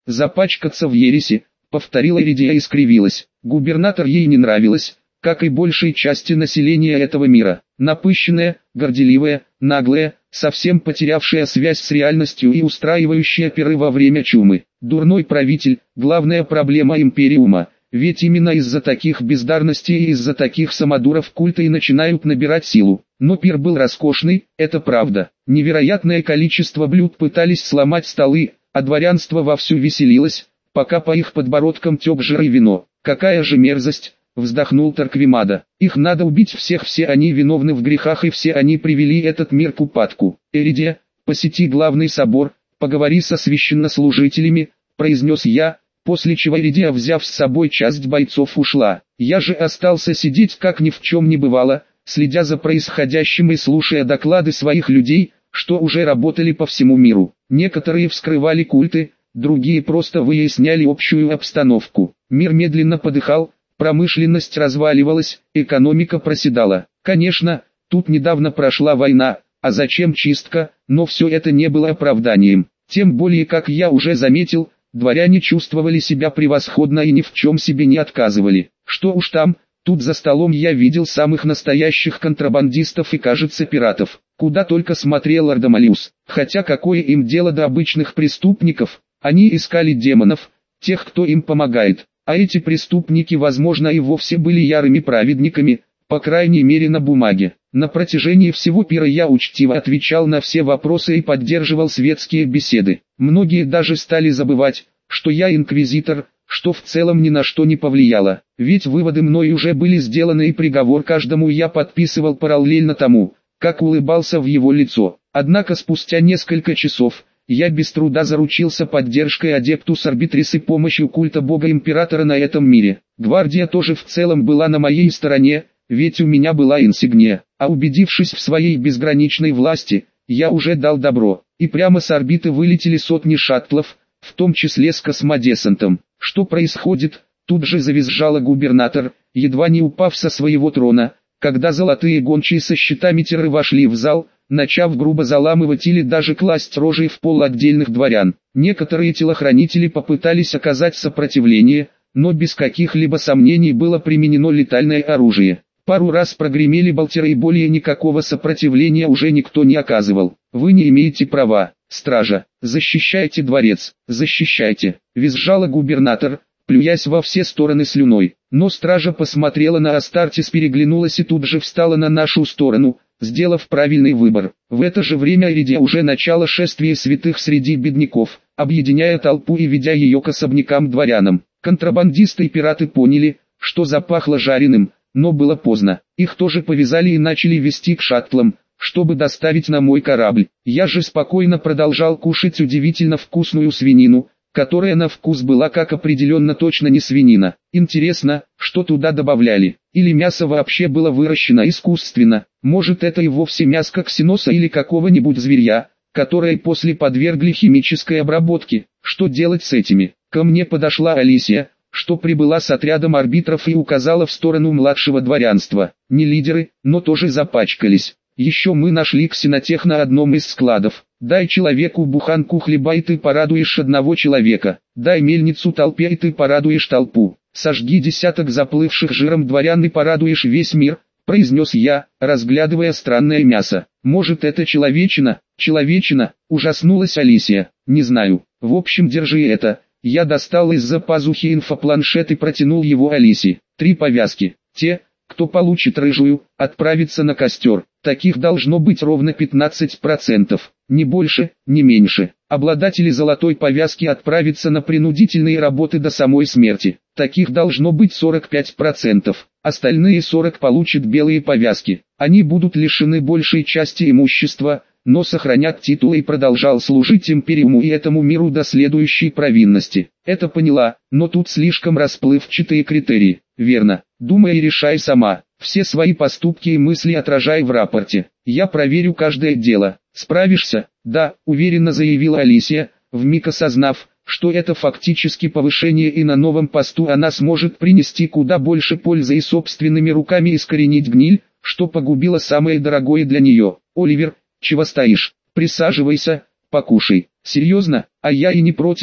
запачкаться в ереси, повторила Иридия и скривилась. Губернатор ей не нравилась, как и большей части населения этого мира. Напыщенная, горделивая, наглая, совсем потерявшая связь с реальностью и устраивающая пиры во время чумы. Дурной правитель, главная проблема империума. Ведь именно из-за таких бездарностей и из-за таких самодуров культы и начинают набирать силу. Но пир был роскошный, это правда. Невероятное количество блюд пытались сломать столы, а дворянство вовсю веселилось, пока по их подбородкам тек жир и вино. «Какая же мерзость!» — вздохнул Торквемада. «Их надо убить всех, все они виновны в грехах и все они привели этот мир к упадку. Эридия, посети главный собор, поговори со священнослужителями», — произнес я, после чего Эридия, взяв с собой часть бойцов, ушла. Я же остался сидеть как ни в чем не бывало, следя за происходящим и слушая доклады своих людей, что уже работали по всему миру. Некоторые вскрывали культы, другие просто выясняли общую обстановку. Мир медленно подыхал, промышленность разваливалась, экономика проседала. Конечно, тут недавно прошла война, а зачем чистка, но все это не было оправданием. Тем более, как я уже заметил, дворяне чувствовали себя превосходно и ни в чем себе не отказывали. Что уж там, тут за столом я видел самых настоящих контрабандистов и, кажется, пиратов. Куда только смотрел Ардамалиус. Хотя какое им дело до обычных преступников, они искали демонов, тех, кто им помогает. А эти преступники, возможно, и вовсе были ярыми праведниками, по крайней мере на бумаге. На протяжении всего пира я учтиво отвечал на все вопросы и поддерживал светские беседы. Многие даже стали забывать, что я инквизитор, что в целом ни на что не повлияло. Ведь выводы мной уже были сделаны и приговор каждому я подписывал параллельно тому, как улыбался в его лицо. Однако спустя несколько часов, я без труда заручился поддержкой Адептус Арбитрис и помощью культа бога-императора на этом мире. Гвардия тоже в целом была на моей стороне, ведь у меня была инсигния. А убедившись в своей безграничной власти, я уже дал добро, и прямо с орбиты вылетели сотни шаттлов, в том числе с космодесантом. Что происходит? Тут же завизжала губернатор, едва не упав со своего трона, когда золотые гончие со щитами терры вошли в зал, начав грубо заламывать или даже класть рожей в пол отдельных дворян. Некоторые телохранители попытались оказать сопротивление, но без каких-либо сомнений было применено летальное оружие. Пару раз прогремели болтеры и более никакого сопротивления уже никто не оказывал. «Вы не имеете права, стража, защищайте дворец, защищайте», — визжала губернатор, плюясь во все стороны слюной. Но стража посмотрела на Астартес, переглянулась и тут же встала на нашу сторону, сделав правильный выбор. В это же время Иридия уже начала шествие святых среди бедняков, объединяя толпу и ведя ее к особнякам-дворянам. Контрабандисты и пираты поняли, что запахло жареным, но было поздно. Их тоже повязали и начали везти к шаттлам, чтобы доставить на мой корабль. Я же спокойно продолжал кушать удивительно вкусную свинину, которая на вкус была как определенно точно не свинина. Интересно, что туда добавляли? Или мясо вообще было выращено искусственно? Может, это и вовсе мяско ксеноса или какого-нибудь зверя, которое после подвергли химической обработке? Что делать с этими? Ко мне подошла Алисия, что прибыла с отрядом арбитров и указала в сторону младшего дворянства. Не лидеры, но тоже запачкались. Еще мы нашли ксенотех на одном из складов. Дай человеку буханку хлеба и ты порадуешь одного человека. Дай мельницу толпе и ты порадуешь толпу. Сожги десяток заплывших жиром дворян и порадуешь весь мир, произнес я, разглядывая странное мясо. Может, это человечина? Человечина? Ужаснулась Алисия. Не знаю. В общем, держи это. Я достал из-за пазухи инфопланшет и протянул его Алисе. 3 повязки. Те, кто получит рыжую, отправится на костер. Таких должно быть ровно 15%. Ни больше, ни меньше. Обладатели золотой повязки отправятся на принудительные работы до самой смерти. Таких должно быть 45%. Остальные 40 получат белые повязки. Они будут лишены большей части имущества, но сохранят титулы и продолжал служить империуму и этому миру до следующей провинности. Это поняла, но тут слишком расплывчатые критерии. Верно. Думай и решай сама. Все свои поступки и мысли отражай в рапорте. Я проверю каждое дело. Справишься? Да, уверенно заявила Алисия, вмиг осознав, что это фактически повышение и на новом посту она сможет принести куда больше пользы и собственными руками искоренить гниль, что погубило самое дорогое для нее. Оливер, чего стоишь? Присаживайся, покушай. Серьезно? А я и не против.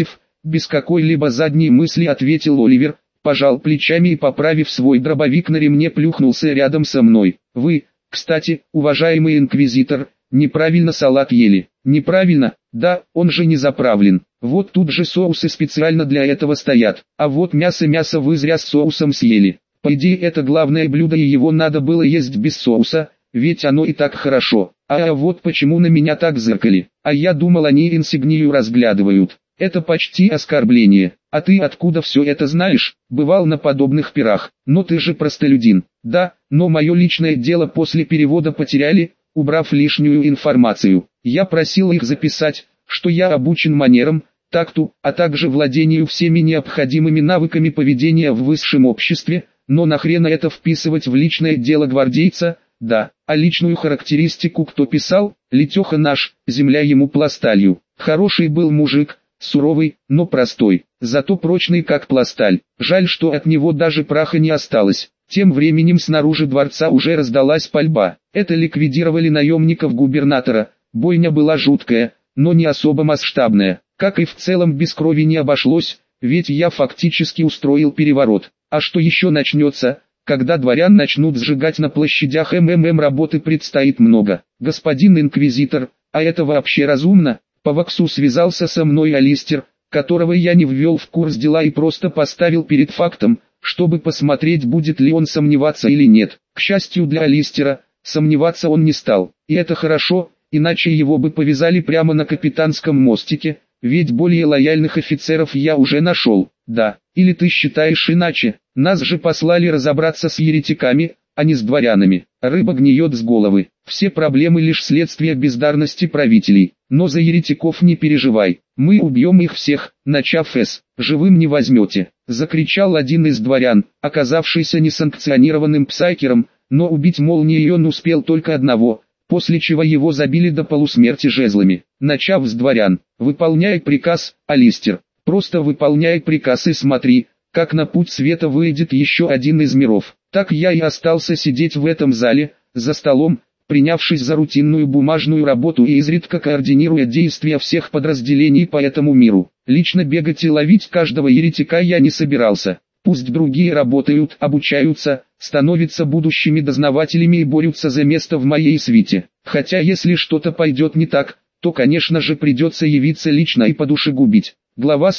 без какой-либо задней мысли ответил Оливер, пожал плечами и, поправив свой дробовик на ремне, плюхнулся рядом со мной. Вы, кстати, уважаемый инквизитор, неправильно салат ели. Неправильно? Да, он же не заправлен. Вот тут же соусы специально для этого стоят. А вот мясо вы зря с соусом съели. По идее это главное блюдо и его надо было есть без соуса, ведь оно и так хорошо. А вот почему на меня так зыркали. А я думал, они инсигнию разглядывают. Это почти оскорбление. А ты откуда все это знаешь? Бывал на подобных пирах. Но ты же простолюдин. Да, но мое личное дело после перевода потеряли, убрав лишнюю информацию. Я просил их записать, что я обучен манерам, такту, а также владению всеми необходимыми навыками поведения в высшем обществе, но нахрена это вписывать в личное дело гвардейца? Да, а личную характеристику кто писал? Летеха наш, земля ему пласталью. Хороший был мужик, суровый, но простой, зато прочный как пласталь. Жаль, что от него даже праха не осталось. Тем временем снаружи дворца уже раздалась пальба. Это ликвидировали наемников губернатора. Бойня была жуткая, но не особо масштабная. Как и в целом без крови не обошлось, ведь я фактически устроил переворот. А что еще начнется, когда дворян начнут сжигать на площадях работы предстоит много. Господин инквизитор, а это вообще разумно? По Ваксу связался со мной Алистер, которого я не ввел в курс дела и просто поставил перед фактом, чтобы посмотреть, будет ли он сомневаться или нет. К счастью для Алистера, сомневаться он не стал. И это хорошо, иначе его бы повязали прямо на капитанском мостике, ведь более лояльных офицеров я уже нашел. Да, или ты считаешь иначе? Нас же послали разобраться с еретиками, а не с дворянами. Рыба гниет с головы. Все проблемы лишь следствие бездарности правителей. Но за еретиков не переживай. Мы убьем их всех, начав с «живым не возьмете», закричал один из дворян, оказавшийся несанкционированным псайкером, но убить молнией он успел только одного, после чего его забили до полусмерти жезлами. Начав с дворян: «Выполняй приказ, Алистер, просто выполняй приказ и смотри, как на путь света выйдет еще один из миров». Так я и остался сидеть в этом зале, за столом, принявшись за рутинную бумажную работу и изредка координируя действия всех подразделений по этому миру. Лично бегать и ловить каждого еретика я не собирался. Пусть другие работают, обучаются, становятся будущими дознавателями и борются за место в моей свите. Хотя если что-то пойдет не так, то конечно же придется явиться лично и по душегубить. Глава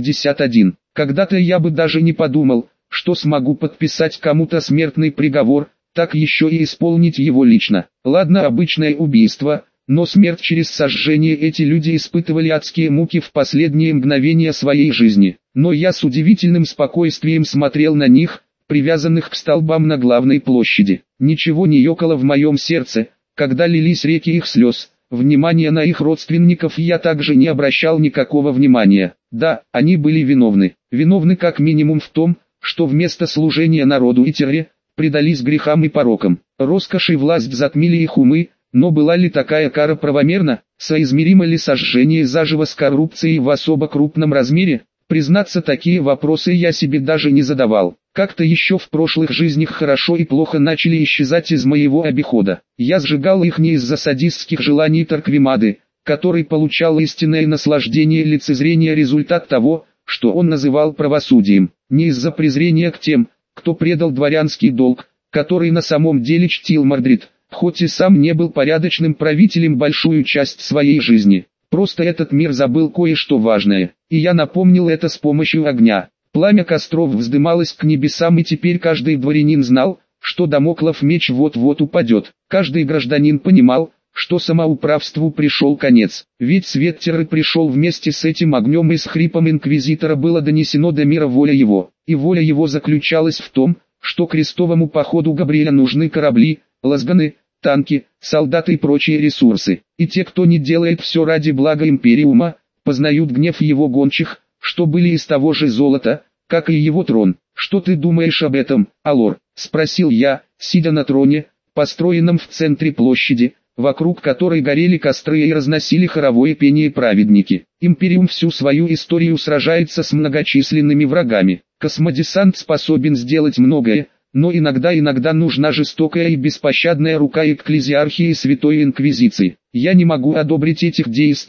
151. Когда-то я бы даже не подумал, что смогу подписать кому-то смертный приговор, так еще и исполнить его лично. Ладно, обычное убийство, но смерть через сожжение эти люди испытывали адские муки в последние мгновения своей жизни. Но я с удивительным спокойствием смотрел на них, привязанных к столбам на главной площади. Ничего не ёкало в моем сердце, когда лились реки их слез. Внимание на их родственников я также не обращал никакого внимания. Да, они были виновны. Виновны как минимум в том, что вместо служения народу и терре, предались грехам и порокам. Роскошь и власть затмили их умы, но была ли такая кара правомерна? Соизмеримо ли сожжение заживо с коррупцией в особо крупном размере? Признаться, такие вопросы я себе даже не задавал. Как-то еще в прошлых жизнях хорошо и плохо начали исчезать из моего обихода. Я сжигал их не из-за садистских желаний Торквемады, который получал истинное наслаждение лицезрения, результат того, что он называл правосудием, не из-за презрения к тем, кто предал дворянский долг, который на самом деле чтил Мордрид, хоть и сам не был порядочным правителем большую часть своей жизни. Просто этот мир забыл кое-что важное, и я напомнил это с помощью огня. Пламя костров вздымалось к небесам, и теперь каждый дворянин знал, что дамоклов меч вот-вот упадет. Каждый гражданин понимал, что самоуправству пришел конец, ведь свет терры пришел вместе с этим огнем, и с хрипом инквизитора было донесено до мира воля его. И воля его заключалась в том, что крестовому походу Габриэля нужны корабли, лазганы, танки, солдаты и прочие ресурсы. И те, кто не делает все ради блага Империума, познают гнев его гончих, что были из того же золота, как и его трон. «Что ты думаешь об этом, Алор?» – спросил я, сидя на троне, построенном в центре площади, вокруг которой горели костры и разносили хоровое пение праведники. Империум всю свою историю сражается с многочисленными врагами. Космодесант способен сделать многое, но иногда нужна жестокая и беспощадная рука Экклезиархии и Святой Инквизиции. Я не могу одобрить этих действий,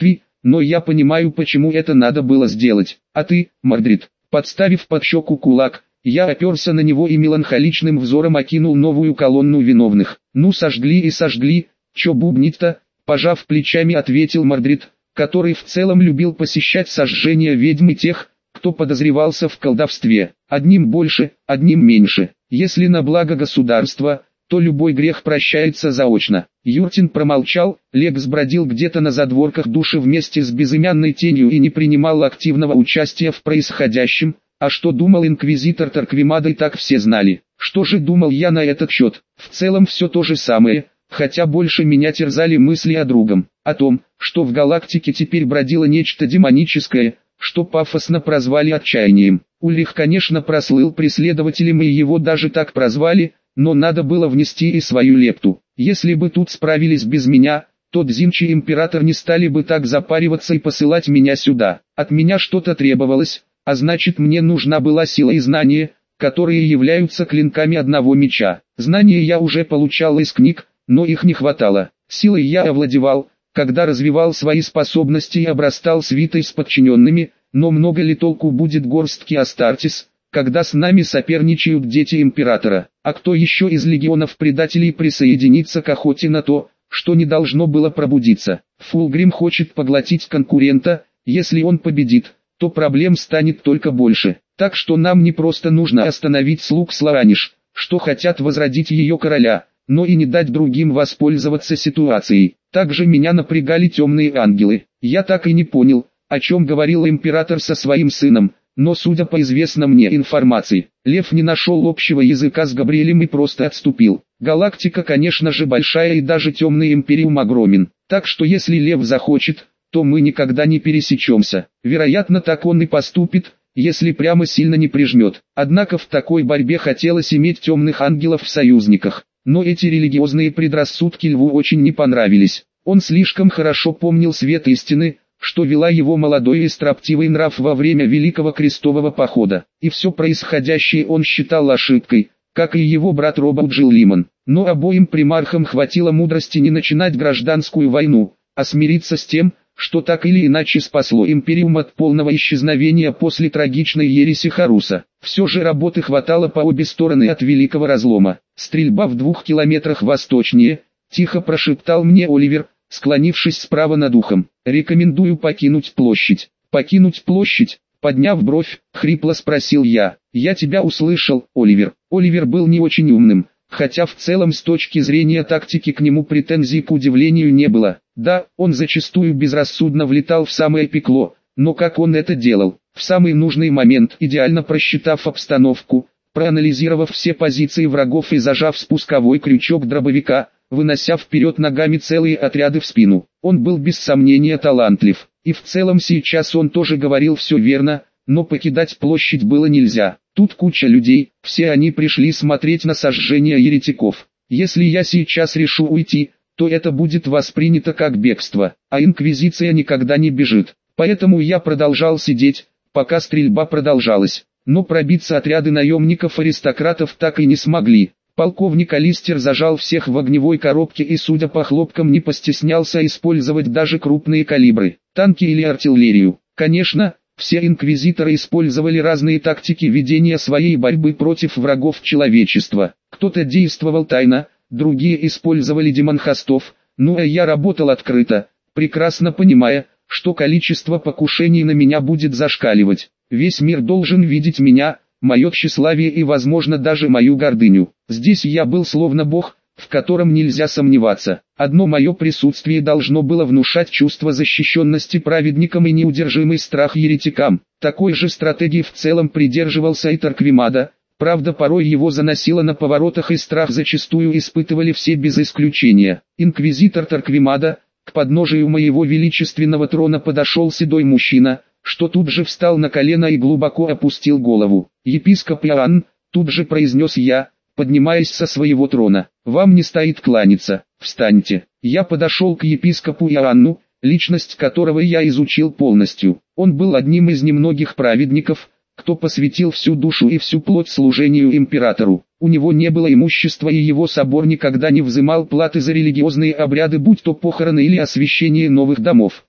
но я понимаю, почему это надо было сделать. А ты, Мордрид, подставив под щеку кулак, я оперся на него и меланхоличным взором окинул новую колонну виновных. Ну сожгли и сожгли, чё бубнить-то, пожав плечами ответил Мордрид, который в целом любил посещать сожжения ведьм и тех, кто подозревался в колдовстве. Одним больше, одним меньше. Если на благо государства, то любой грех прощается заочно. Юртин промолчал, Лекс бродил где-то на задворках души вместе с безымянной тенью и не принимал активного участия в происходящем. А что думал инквизитор Торквемада, и так все знали. Что же думал я на этот счет? В целом все то же самое, хотя больше меня терзали мысли о другом. О том, что в галактике теперь бродило нечто демоническое, что пафосно прозвали отчаянием. Ульрих, конечно, прослыл преследователем, и его даже так прозвали, но надо было внести и свою лепту. Если бы тут справились без меня, то Дзинчи и Император не стали бы так запариваться и посылать меня сюда. От меня что-то требовалось, а значит мне нужна была сила и знания, которые являются клинками одного меча. Знания я уже получал из книг, но их не хватало. Силой я овладевал, когда развивал свои способности и обрастал свитой с подчиненными, но много ли толку будет горстки Астартес, когда с нами соперничают дети Императора? А кто еще из легионов предателей присоединится к охоте на то, что не должно было пробудиться? Фулгрим хочет поглотить конкурента, если он победит, то проблем станет только больше. Так что нам не просто нужно остановить слуг Слааниш, что хотят возродить ее короля, но и не дать другим воспользоваться ситуацией. Также меня напрягали темные ангелы. Я так и не понял, о чем говорил император со своим сыном, но судя по известной мне информации, Лев не нашел общего языка с Габриэлем и просто отступил. Галактика, конечно же, большая, и даже темный империум огромен, так что если Лев захочет, то мы никогда не пересечемся. Вероятно, так он и поступит, если прямо сильно не прижмет. Однако в такой борьбе хотелось иметь темных ангелов в союзниках. Но эти религиозные предрассудки Льву очень не понравились. Он слишком хорошо помнил свет истины, что вела его молодой и строптивый нрав во время Великого Крестового Похода. И все происходящее он считал ошибкой, как и его брат Роберт Джилл-Лимон. Но обоим примархам хватило мудрости не начинать гражданскую войну, а смириться с тем, что так или иначе спасло Империум от полного исчезновения после трагичной ереси Харуса. Все же работы хватало по обе стороны от Великого Разлома. «Стрельба в 2 километрах восточнее», — тихо прошептал мне Оливер, склонившись справа над ухом. «Рекомендую покинуть площадь». «Покинуть площадь?» — подняв бровь, хрипло спросил я. «Я тебя услышал, Оливер». Оливер был не очень умным, хотя в целом с точки зрения тактики к нему претензий к удивлению не было. Да, он зачастую безрассудно влетал в самое пекло, но как он это делал? В самый нужный момент, идеально просчитав обстановку, проанализировав все позиции врагов и зажав спусковой крючок дробовика, вынося вперед ногами целые отряды в спину. Он был без сомнения талантлив, и в целом сейчас он тоже говорил все верно, но покидать площадь было нельзя. Тут куча людей, все они пришли смотреть на сожжение еретиков. Если я сейчас решу уйти, то это будет воспринято как бегство, а инквизиция никогда не бежит. Поэтому я продолжал сидеть, пока стрельба продолжалась. Но пробиться отряды наемников-аристократов так и не смогли. Полковник Алистер зажал всех в огневой коробке и, судя по хлопкам, не постеснялся использовать даже крупные калибры, танки или артиллерию. Конечно, все инквизиторы использовали разные тактики ведения своей борьбы против врагов человечества. Кто-то действовал тайно, другие использовали демонхостов, ну а я работал открыто, прекрасно понимая, что количество покушений на меня будет зашкаливать. Весь мир должен видеть меня, мое тщеславие и, возможно, даже мою гордыню. Здесь я был словно бог, в котором нельзя сомневаться. Одно мое присутствие должно было внушать чувство защищенности праведникам и неудержимый страх еретикам. Такой же стратегии в целом придерживался и Торквемада. Правда, порой его заносило на поворотах, и страх зачастую испытывали все без исключения. Инквизитор Торквемада, к подножию моего величественного трона подошел седой мужчина, что тут же встал на колено и глубоко опустил голову. «Епископ Иоанн», тут же произнес я, поднимаясь со своего трона, — «вам не стоит кланяться, встаньте». Я подошел к епископу Иоанну, личность которого я изучил полностью. Он был одним из немногих праведников, кто посвятил всю душу и всю плоть служению императору. У него не было имущества, и его собор никогда не взымал платы за религиозные обряды, будь то похороны или освящение новых домов.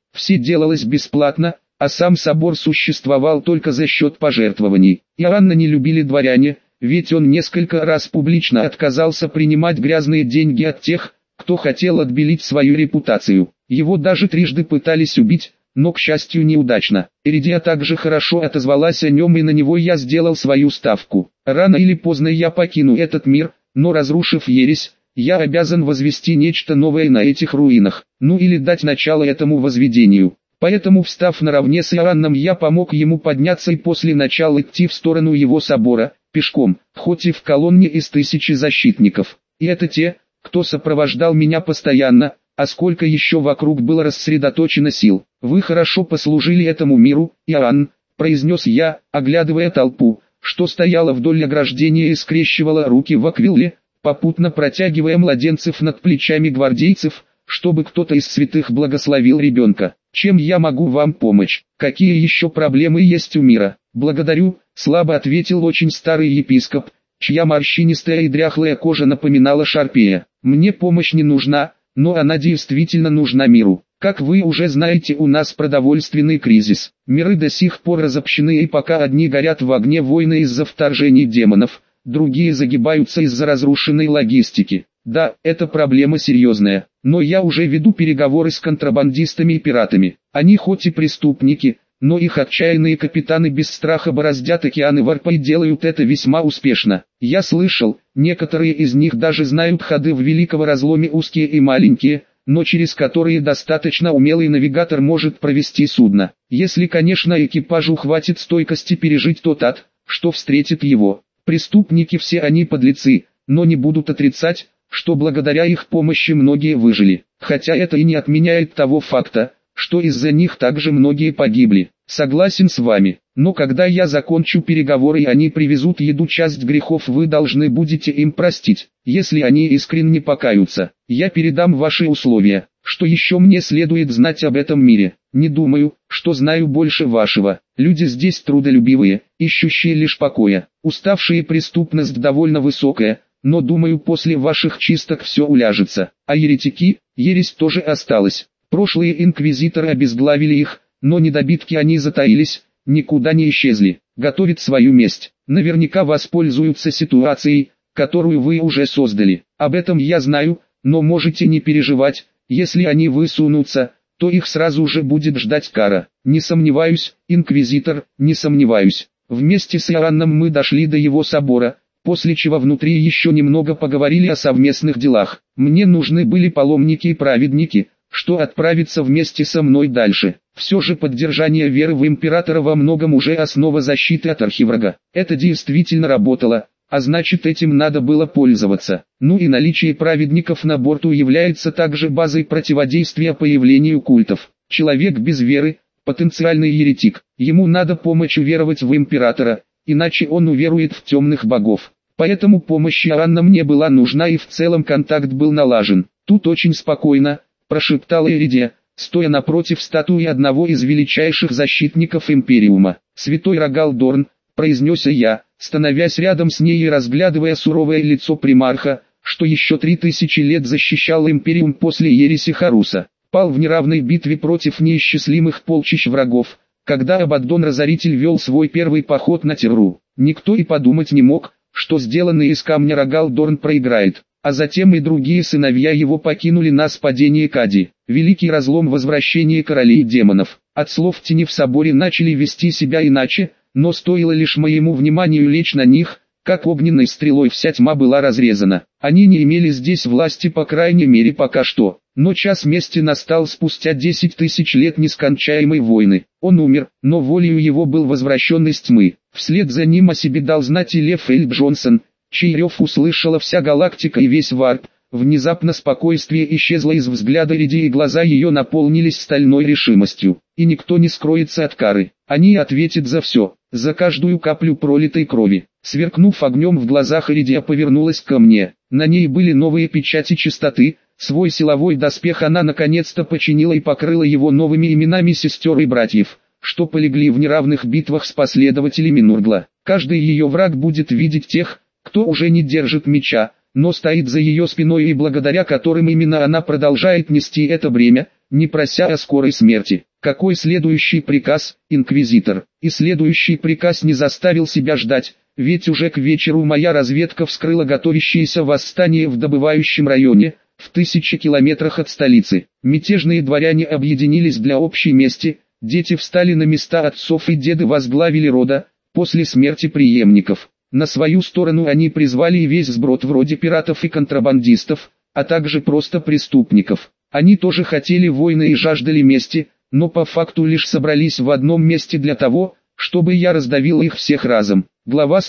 Все делалось бесплатно, а сам собор существовал только за счет пожертвований. Иоанна не любили дворяне, ведь он несколько раз публично отказался принимать грязные деньги от тех, кто хотел отбелить свою репутацию. Его даже трижды пытались убить, но, к счастью, неудачно. Эридия также хорошо отозвалась о нем, и на него я сделал свою ставку. Рано или поздно я покину этот мир, но разрушив ересь, я обязан возвести нечто новое на этих руинах, ну или дать начало этому возведению. Поэтому, встав наравне с Иоанном, я помог ему подняться и после начала идти в сторону его собора, пешком, хоть и в колонне из 1000 защитников. И это те, кто сопровождал меня постоянно, а сколько еще вокруг было рассредоточено сил. «Вы хорошо послужили этому миру, Иоанн», — произнес я, оглядывая толпу, что стояла вдоль ограждения и скрещивала руки в аквиле, попутно протягивая младенцев над плечами гвардейцев, чтобы кто-то из святых благословил ребенка. «Чем я могу вам помочь? Какие еще проблемы есть у мира?» «Благодарю», — слабо ответил очень старый епископ, чья морщинистая и дряхлая кожа напоминала шарпея. «Мне помощь не нужна, но она действительно нужна миру. Как вы уже знаете, у нас продовольственный кризис. Миры до сих пор разобщены, и пока одни горят в огне войны из-за вторжений демонов, другие загибаются из-за разрушенной логистики. Да, эта проблема серьезная, но я уже веду переговоры с контрабандистами и пиратами. Они хоть и преступники, но их отчаянные капитаны без страха бороздят океаны варпа и делают это весьма успешно. Я слышал, некоторые из них даже знают ходы в великого разломе, узкие и маленькие, но через которые достаточно умелый навигатор может провести судно. Если, конечно, экипажу хватит стойкости пережить тот ад, что встретит его. Преступники все они подлецы, но не будут отрицать, что благодаря их помощи многие выжили. Хотя это и не отменяет того факта, что из-за них также многие погибли. Согласен с вами, но когда я закончу переговоры и они привезут еду, часть грехов вы должны будете им простить. Если они искренне покаются, я передам ваши условия. Что еще мне следует знать об этом мире? Не думаю, что знаю больше вашего. Люди здесь трудолюбивые, ищущие лишь покоя. Уставшие, преступность довольно высокая, но думаю, после ваших чисток все уляжется. А еретики, ересь тоже осталась. Прошлые инквизиторы обезглавили их, но недобитки они затаились, никуда не исчезли, готовят свою месть. Наверняка воспользуются ситуацией, которую вы уже создали. Об этом я знаю, но можете не переживать, если они высунутся, то их сразу же будет ждать кара. Не сомневаюсь, инквизитор, не сомневаюсь. Вместе с Иоанном мы дошли до его собора, после чего внутри еще немного поговорили о совместных делах. Мне нужны были паломники и праведники, что отправиться вместе со мной дальше. Все же поддержание веры в императора во многом уже основа защиты от архиврага. Это действительно работало, а значит, этим надо было пользоваться. Ну и наличие праведников на борту является также базой противодействия появлению культов. Человек без веры – потенциальный еретик. Ему надо помочь уверовать в императора, иначе он уверует в темных богов. Поэтому помощь Иоанна мне была нужна, и в целом контакт был налажен. «Тут очень спокойно», — прошептала Эридия, стоя напротив статуи одного из величайших защитников Империума. «Святой Рогал Дорн», — произнес я, становясь рядом с ней и разглядывая суровое лицо примарха, что еще 3000 лет защищал Империум после ереси Харуса. Пал в неравной битве против неисчислимых полчищ врагов, когда Абаддон-Разоритель вел свой первый поход на Терру. Никто и подумать не мог, что сделанный из камня Рогал Дорн проиграет. А затем и другие сыновья его покинули нас в падении Кади. Великий разлом, возвращение королей демонов. От слов тени в соборе начали вести себя иначе, но стоило лишь моему вниманию лечь на них, как огненной стрелой вся тьма была разрезана. Они не имели здесь власти, по крайней мере пока что. Но час мести настал спустя 10 000 лет нескончаемой войны. Он умер, но волею его был возвращен из тьмы. Вслед за ним о себе дал знать и Лев Эль Джонсон, чей рев услышала вся галактика и весь варп. Внезапно спокойствие исчезло из взгляда Эридии, и глаза ее наполнились стальной решимостью. И никто не скроется от кары. Они ответят за все, за каждую каплю пролитой крови. Сверкнув огнем в глазах, Эридия повернулась ко мне. На ней были новые печати чистоты. Свой силовой доспех она наконец-то починила и покрыла его новыми именами сестер и братьев, что полегли в неравных битвах с последователями Нургла. Каждый ее враг будет видеть тех, кто уже не держит меча, но стоит за ее спиной и благодаря которым именно она продолжает нести это бремя, не прося о скорой смерти. Какой следующий приказ, инквизитор? И следующий приказ не заставил себя ждать, ведь уже к вечеру моя разведка вскрыла готовящееся восстание в добывающем районе, в 1000 километрах от столицы. Мятежные дворяне объединились для общей мести, дети встали на места отцов и деды возглавили рода, после смерти преемников. На свою сторону они призвали и весь сброд вроде пиратов и контрабандистов, а также просто преступников. Они тоже хотели войны и жаждали мести, но по факту лишь собрались в одном месте для того, чтобы я раздавил их всех разом. Глава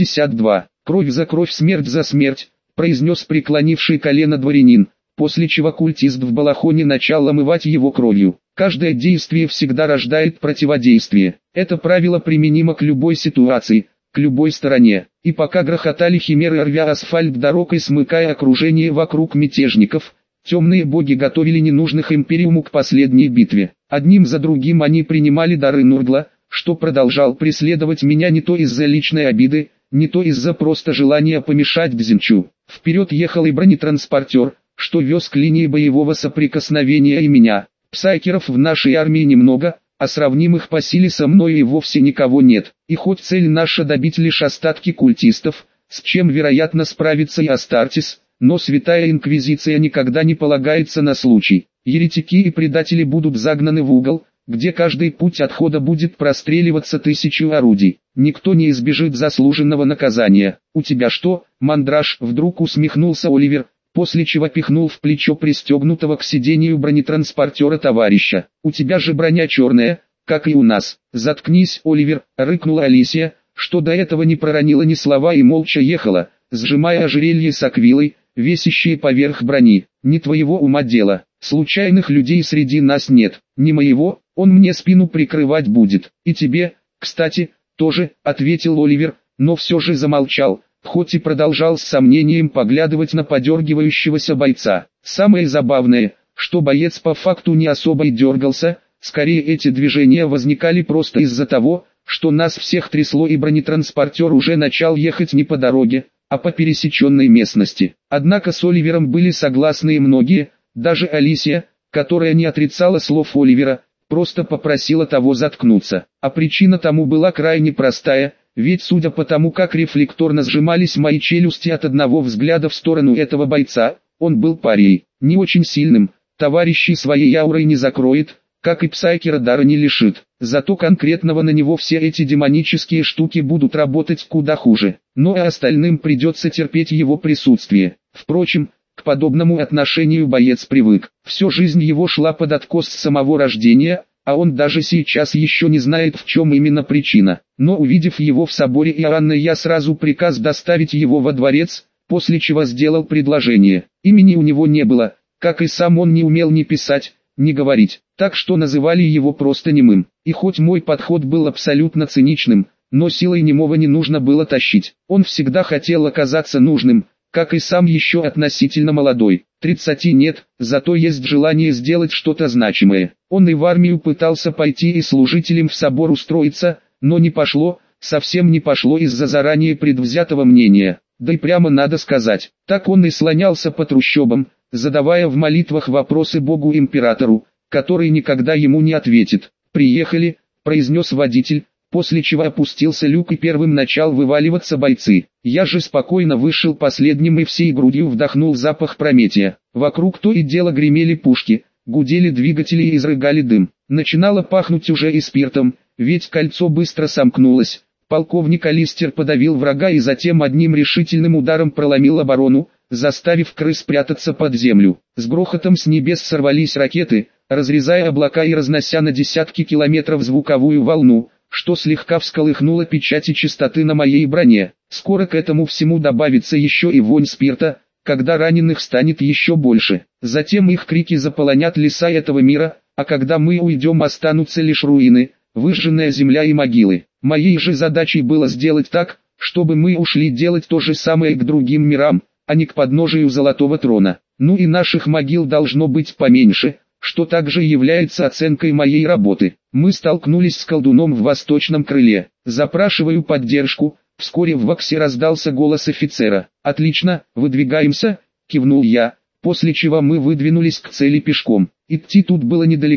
152. «Кровь за кровь, смерть за смерть», произнес преклонивший колено дворянин, после чего культист в балахоне начал омывать его кровью. Каждое действие всегда рождает противодействие. Это правило применимо к любой ситуации, к любой стороне. И пока грохотали химеры, рвя асфальт дорог и смыкая окружение вокруг мятежников, темные боги готовили ненужных империуму к последней битве. Одним за другим они принимали дары Нургла, что продолжал преследовать меня не то из-за личной обиды, не то из-за просто желания помешать Дзинчу. Вперед ехал и бронетранспортер, что вез к линии боевого соприкосновения и меня. Псайкеров в нашей армии немного, а сравнимых по силе со мной и вовсе никого нет. И хоть цель наша добить лишь остатки культистов, с чем вероятно справится и Астартес, но Святая Инквизиция никогда не полагается на случай. Еретики и предатели будут загнаны в угол, где каждый путь отхода будет простреливаться 1000 орудий. Никто не избежит заслуженного наказания. «У тебя что, мандраж?» — вдруг усмехнулся Оливер, после чего пихнул в плечо пристегнутого к сидению бронетранспортера товарища. «У тебя же броня черная, как и у нас». «Заткнись, Оливер», — рыкнула Алисия, что до этого не проронила ни слова и молча ехала, сжимая ожерелье с аквилой, весящие поверх брони. «Не твоего ума дело. Случайных людей среди нас нет. Не моего, он мне спину прикрывать будет. И тебе, кстати, тоже», — ответил Оливер, но все же замолчал, хоть и продолжал с сомнением поглядывать на подергивающегося бойца. Самое забавное, что боец по факту не особо и дергался, скорее эти движения возникали просто из-за того, что нас всех трясло и бронетранспортер уже начал ехать не по дороге, а по пересеченной местности. Однако с Оливером были согласны и многие, даже Алисия, которая не отрицала слов Оливера, просто попросила того заткнуться. А причина тому была крайне простая, ведь судя по тому, как рефлекторно сжимались мои челюсти от одного взгляда в сторону этого бойца, он был парией, не очень сильным, товарищей своей аурой не закроет, как и Псайкера дара не лишит. Зато конкретного на него все эти демонические штуки будут работать куда хуже. Но и остальным придется терпеть его присутствие. Впрочем, к подобному отношению боец привык. Всю жизнь его шла под откос с самого рождения, а он даже сейчас еще не знает, в чем именно причина. Но увидев его в соборе Иоанна, я сразу приказ доставить его во дворец, после чего сделал предложение. Имени у него не было, как и сам он не умел ни писать, ни говорить, так что называли его просто немым. И хоть мой подход был абсолютно циничным, но силой немого не нужно было тащить. Он всегда хотел оказаться нужным, как и сам еще относительно молодой. 30 нет, зато есть желание сделать что-то значимое. Он и в армию пытался пойти и служителем в собор устроиться, но не пошло, совсем не пошло из-за заранее предвзятого мнения. Да и прямо надо сказать, так он и слонялся по трущобам, задавая в молитвах вопросы Богу-императору, который никогда ему не ответит. «Приехали», — произнес водитель, после чего опустился люк и первым начал вываливаться бойцы. Я же спокойно вышел последним и всей грудью вдохнул запах Прометия. Вокруг то и дело гремели пушки, гудели двигатели и изрыгали дым. Начинало пахнуть уже и спиртом, ведь кольцо быстро сомкнулось. Полковник Алистер подавил врага и затем одним решительным ударом проломил оборону, заставив крыс прятаться под землю. С грохотом с небес сорвались ракеты, разрезая облака и разнося на десятки километров звуковую волну, что слегка всколыхнуло печати чистоты на моей броне. Скоро к этому всему добавится еще и вонь спирта, когда раненых станет еще больше. Затем их крики заполонят леса этого мира, а когда мы уйдем, останутся лишь руины, выжженная земля и могилы. Моей же задачей было сделать так, чтобы мы ушли делать то же самое к другим мирам, а не к подножию Золотого Трона. Ну и наших могил должно быть поменьше, что также является оценкой моей работы. Мы столкнулись с колдуном в восточном крыле. «Запрашиваю поддержку», — вскоре в Ваксе раздался голос офицера. «Отлично, выдвигаемся», — кивнул я, после чего мы выдвинулись к цели пешком. Идти тут было недалеко,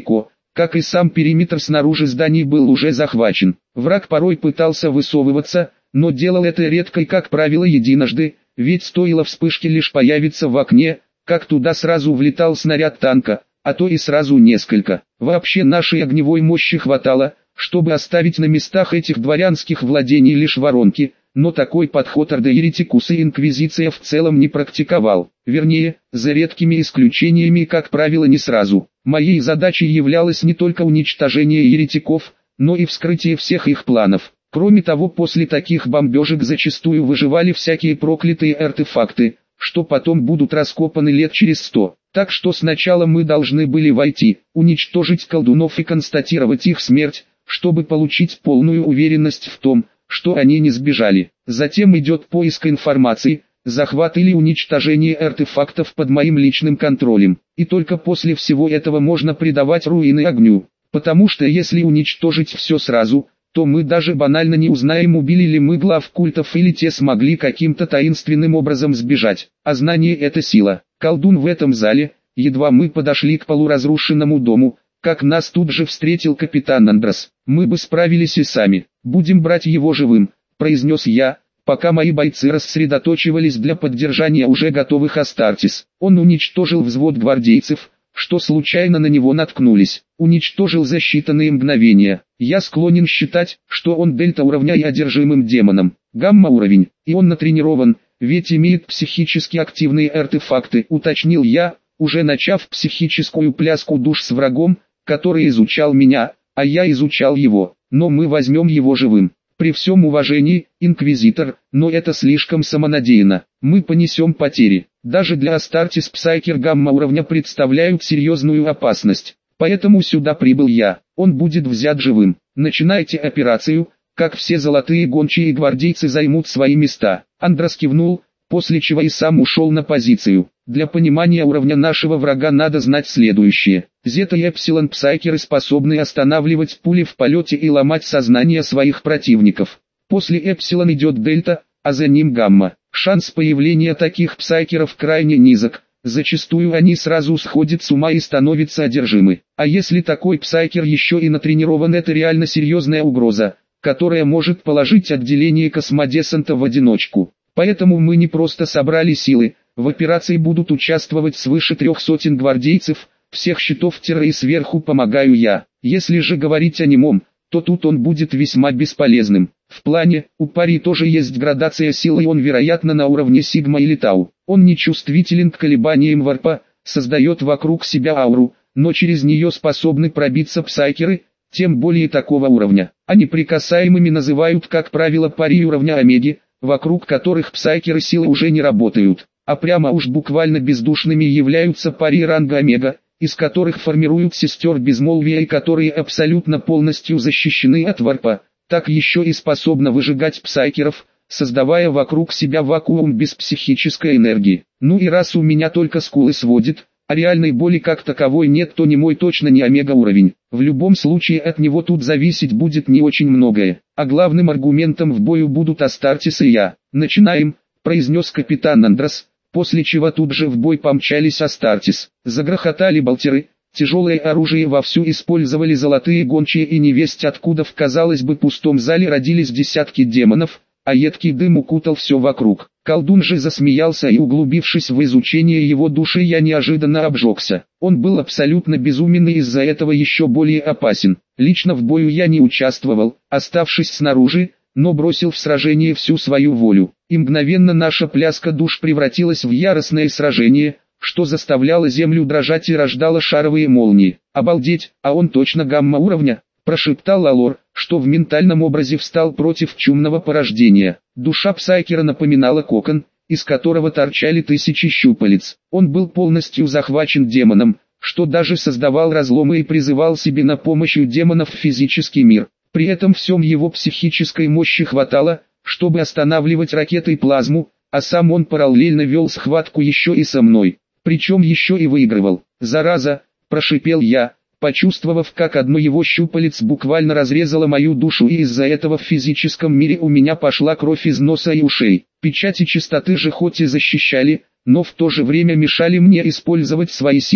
как и сам периметр снаружи зданий был уже захвачен. Враг порой пытался высовываться, но делал это редко и, как правило, единожды, ведь стоило вспышке лишь появиться в окне, как туда сразу влетал снаряд танка, а то и сразу несколько. Вообще нашей огневой мощи хватало, чтобы оставить на местах этих дворянских владений лишь воронки, но такой подход Орда Еретикуса и Инквизиция в целом не практиковал. Вернее, за редкими исключениями, как правило, не сразу. Моей задачей являлось не только уничтожение еретиков, но и вскрытие всех их планов. Кроме того, после таких бомбежек зачастую выживали всякие проклятые артефакты, что потом будут раскопаны лет через 100. Так что сначала мы должны были войти, уничтожить колдунов и констатировать их смерть, чтобы получить полную уверенность в том, что они не сбежали. Затем идет поиск информации, захват или уничтожение артефактов под моим личным контролем. И только после всего этого можно предавать руины огню. Потому что если уничтожить все сразу, то мы даже банально не узнаем, убили ли мы глав культов или те смогли каким-то таинственным образом сбежать. А знание — это сила. Колдун в этом зале. Едва мы подошли к полуразрушенному дому, как нас тут же встретил капитан Андрос. «Мы бы справились и сами. Будем брать его живым», — произнес я, пока мои бойцы рассредоточивались для поддержания уже готовых Астартес. Он уничтожил взвод гвардейцев, что случайно на него наткнулись. Уничтожил за считанные мгновения. Я склонен считать, что он дельта уровня и одержимым демоном. Гамма уровень, и он натренирован, ведь имеет психически активные артефакты, уточнил я, уже начав психическую пляску душ с врагом, который изучал меня, а я изучал его. Но мы возьмем его живым. При всем уважении, Инквизитор, но это слишком самонадеянно. Мы понесем потери. Даже для Астартес Псайкер гамма уровня представляют серьезную опасность. Поэтому сюда прибыл я. Он будет взят живым. Начинайте операцию, как все золотые гончие и гвардейцы займут свои места. Андрос кивнул, после чего и сам ушел на позицию. Для понимания уровня нашего врага надо знать следующее. Зета и Эпсилон Псайкеры способны останавливать пули в полете и ломать сознание своих противников. После Эпсилон идет Дельта, а за ним Гамма. Шанс появления таких Псайкеров крайне низок. Зачастую они сразу сходят с ума и становятся одержимы. А если такой Псайкер еще и натренирован, это реально серьезная угроза, которая может положить отделение космодесанта в одиночку. Поэтому мы не просто собрали силы, в операции будут участвовать свыше 300 гвардейцев, всех щитов терра и сверху помогаю я. Если же говорить о немом, то тут он будет весьма бесполезным. В плане, у пари тоже есть градация силы и он вероятно на уровне сигма или тау. Он не чувствителен к колебаниям варпа, создает вокруг себя ауру, но через нее способны пробиться псайкеры, тем более такого уровня. А неприкасаемыми называют как правило пари уровня омеги, вокруг которых псайкеры силы уже не работают, а прямо уж буквально бездушными являются пари ранга омега, из которых формируют сестер безмолвия и которые абсолютно полностью защищены от варпа, так еще и способны выжигать псайкеров, создавая вокруг себя вакуум без психической энергии. Ну и раз у меня только скулы сводит, а реальной боли как таковой нет, то немой точно не омега уровень. В любом случае от него тут зависеть будет не очень многое. А главным аргументом в бою будут Астартес и я. «Начинаем», — произнес капитан Андрос, после чего тут же в бой помчались Астартес. Загрохотали болтеры, тяжелое оружие вовсю использовали золотые гончие и невесть откуда в казалось бы пустом зале родились десятки демонов, а едкий дым укутал все вокруг. Колдун же засмеялся и, углубившись в изучение его души, я неожиданно обжегся. Он был абсолютно безумен и из-за этого еще более опасен. Лично в бою я не участвовал, оставшись снаружи, но бросил в сражение всю свою волю. И мгновенно наша пляска душ превратилась в яростное сражение, что заставляло землю дрожать и рождало шаровые молнии. «Обалдеть, а он точно гамма уровня?» — прошептал Алор, что в ментальном образе встал против чумного порождения. Душа Псайкера напоминала кокон, из которого торчали тысячи щупалец. Он был полностью захвачен демоном, что даже создавал разломы и призывал себе на помощь демонов в физический мир. При этом всем его психической мощи хватало, чтобы останавливать ракетой плазму, а сам он параллельно вел схватку еще и со мной. Причем еще и выигрывал. «Зараза!» – прошипел я, почувствовав, как одно его щупалец буквально разрезало мою душу, и из-за этого в физическом мире у меня пошла кровь из носа и ушей. Печати чистоты же хоть и защищали, но в то же время мешали мне использовать свои силы.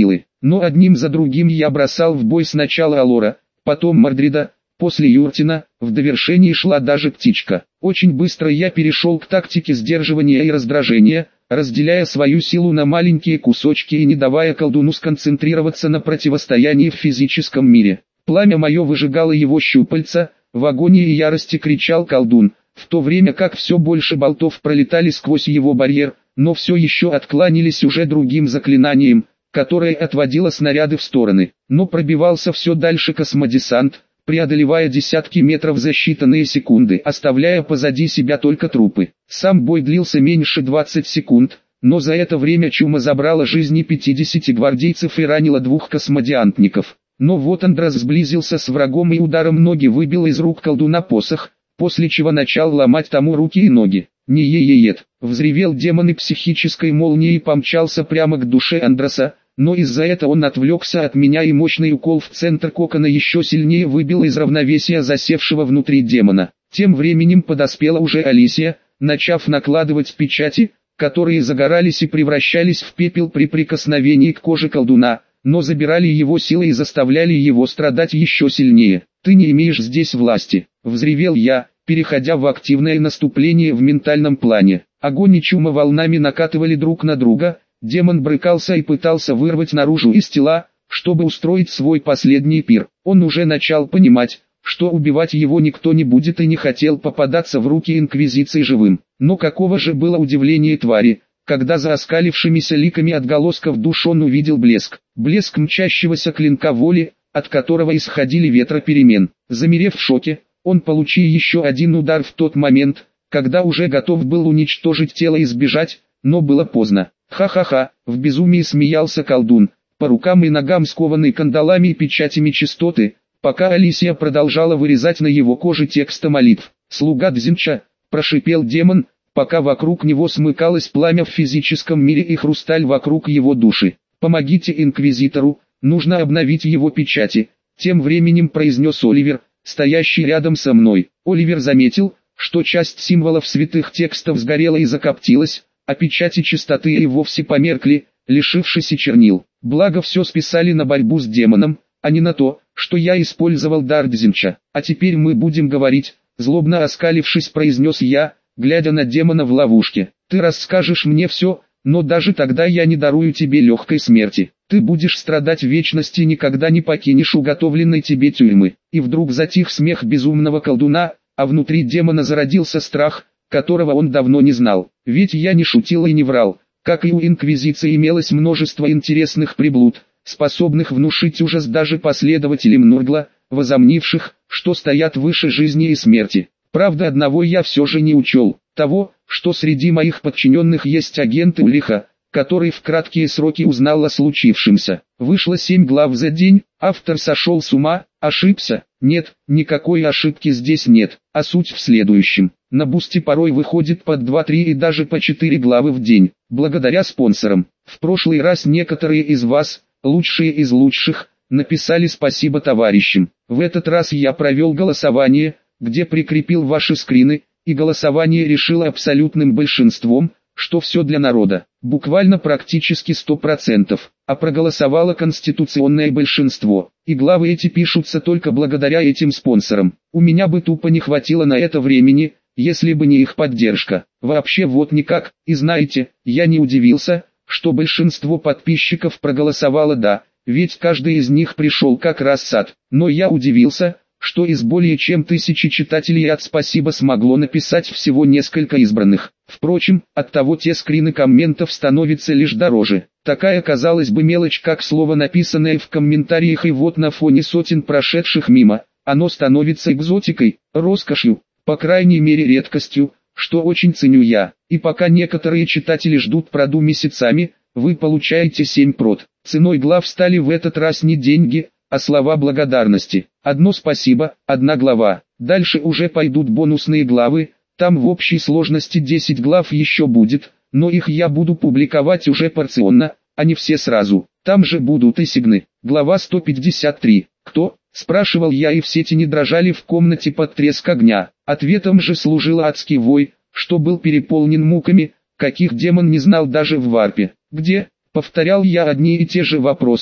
но одним за другим я бросал в бой сначала Алора, потом Мордрида, после Юртина, в довершении шла даже Птичка. Очень быстро я перешел к тактике сдерживания и раздражения, разделяя свою силу на маленькие кусочки и не давая колдуну сконцентрироваться на противостоянии в физическом мире. Пламя мое выжигало его щупальца, в агонии и ярости кричал колдун, в то время как все больше болтов пролетали сквозь его барьер, но все еще откланялись уже другим заклинанием, которое отводило снаряды в стороны. Но пробивался все дальше космодесант, преодолевая десятки метров за считанные секунды, оставляя позади себя только трупы. Сам бой длился меньше 20 секунд, но за это время чума забрала жизни 50 гвардейцев и ранила 2 космодесантников. Но вот Андрос сблизился с врагом и ударом ноги выбил из рук колдуна посох, после чего начал ломать тому руки и ноги. «Не-е-е-ет!» — взревел демон и психической молнией помчался прямо к душе Андроса, но из-за этого он отвлекся от меня и мощный укол в центр кокона еще сильнее выбил из равновесия засевшего внутри демона. Тем временем подоспела уже Алисия, начав накладывать печати, которые загорались и превращались в пепел при прикосновении к коже колдуна, но забирали его силы и заставляли его страдать еще сильнее. «Ты не имеешь здесь власти!» — взревел я, переходя в активное наступление в ментальном плане. Огонь и чума волнами накатывали друг на друга, демон брыкался и пытался вырвать наружу из тела, чтобы устроить свой последний пир. Он уже начал понимать, что убивать его никто не будет и не хотел попадаться в руки Инквизиции живым. Но каково же было удивление твари, когда за оскалившимися ликами отголосков душ он увидел блеск. Блеск мчащегося клинка воли, от которого исходили ветра перемен. Замерев в шоке, он получил еще один удар в тот момент, когда уже готов был уничтожить тело и сбежать, но было поздно. «Ха-ха-ха!» — в безумии смеялся колдун, по рукам и ногам скованный кандалами и печатями чистоты, пока Алисия продолжала вырезать на его коже тексты молитв. «Слуга Дзинча!» — прошипел демон, пока вокруг него смыкалось пламя в физическом мире и хрусталь вокруг его души. «Помогите Инквизитору, нужно обновить его печати», — тем временем произнес Оливер, стоящий рядом со мной. Оливер заметил, что часть символов святых текстов сгорела и закоптилась, а печати чистоты и вовсе померкли, лишившись и чернил. Благо все списали на борьбу с демоном, а не на то, что я использовал дар Дзинча. «А теперь мы будем говорить», — злобно оскалившись произнес я, глядя на демона в ловушке. «Ты расскажешь мне все, но даже тогда я не дарую тебе легкой смерти. Ты будешь страдать в вечности и никогда не покинешь уготовленной тебе тюрьмы». И вдруг затих смех безумного колдуна, а внутри демона зародился страх, которого он давно не знал. Ведь я не шутил и не врал. Как и у Инквизиции имелось множество интересных приблуд, способных внушить ужас даже последователям Нургла, возомнивших, что стоят выше жизни и смерти. Правда, одного я все же не учел, того, что среди моих подчиненных есть агент Улиха, который в краткие сроки узнал о случившемся. Вышло 7 глав за день, автор сошел с ума, ошибся. Нет, никакой ошибки здесь нет, а суть в следующем. На Бусти порой выходит по 2-3 и даже по 4 главы в день, благодаря спонсорам. В прошлый раз некоторые из вас, лучшие из лучших, написали спасибо товарищам. В этот раз я провел голосование, где прикрепил ваши скрины, и голосование решило абсолютным большинством, что все для народа, буквально практически 100%, а проголосовало конституционное большинство, и главы эти пишутся только благодаря этим спонсорам. У меня бы тупо не хватило на это времени, если бы не их поддержка. Вообще вот никак, и знаете, я не удивился, что большинство подписчиков проголосовало «да», ведь каждый из них пришел как раз сад, но я удивился, что из более чем 1000 читателей от «спасибо» смогло написать всего несколько избранных. Впрочем, оттого те скрины комментов становятся лишь дороже. Такая, казалось бы, мелочь, как слово, написанное в комментариях, и вот на фоне сотен прошедших мимо, оно становится экзотикой, роскошью, по крайней мере редкостью, что очень ценю я. И пока некоторые читатели ждут проду месяцами, вы получаете 7 прод. Ценой глав стали в этот раз не деньги, а слова благодарности. Одно спасибо, 1 глава. Дальше уже пойдут бонусные главы, там в общей сложности 10 глав еще будет, но их я буду публиковать уже порционно, а не все сразу. Там же будут и сигны. Глава 153. «Кто?» — спрашивал я, и все тени дрожали в комнате под треск огня. Ответом же служил адский вой, что был переполнен муками, каких демон не знал даже в варпе. «Где?» — повторял я одни и те же вопросы,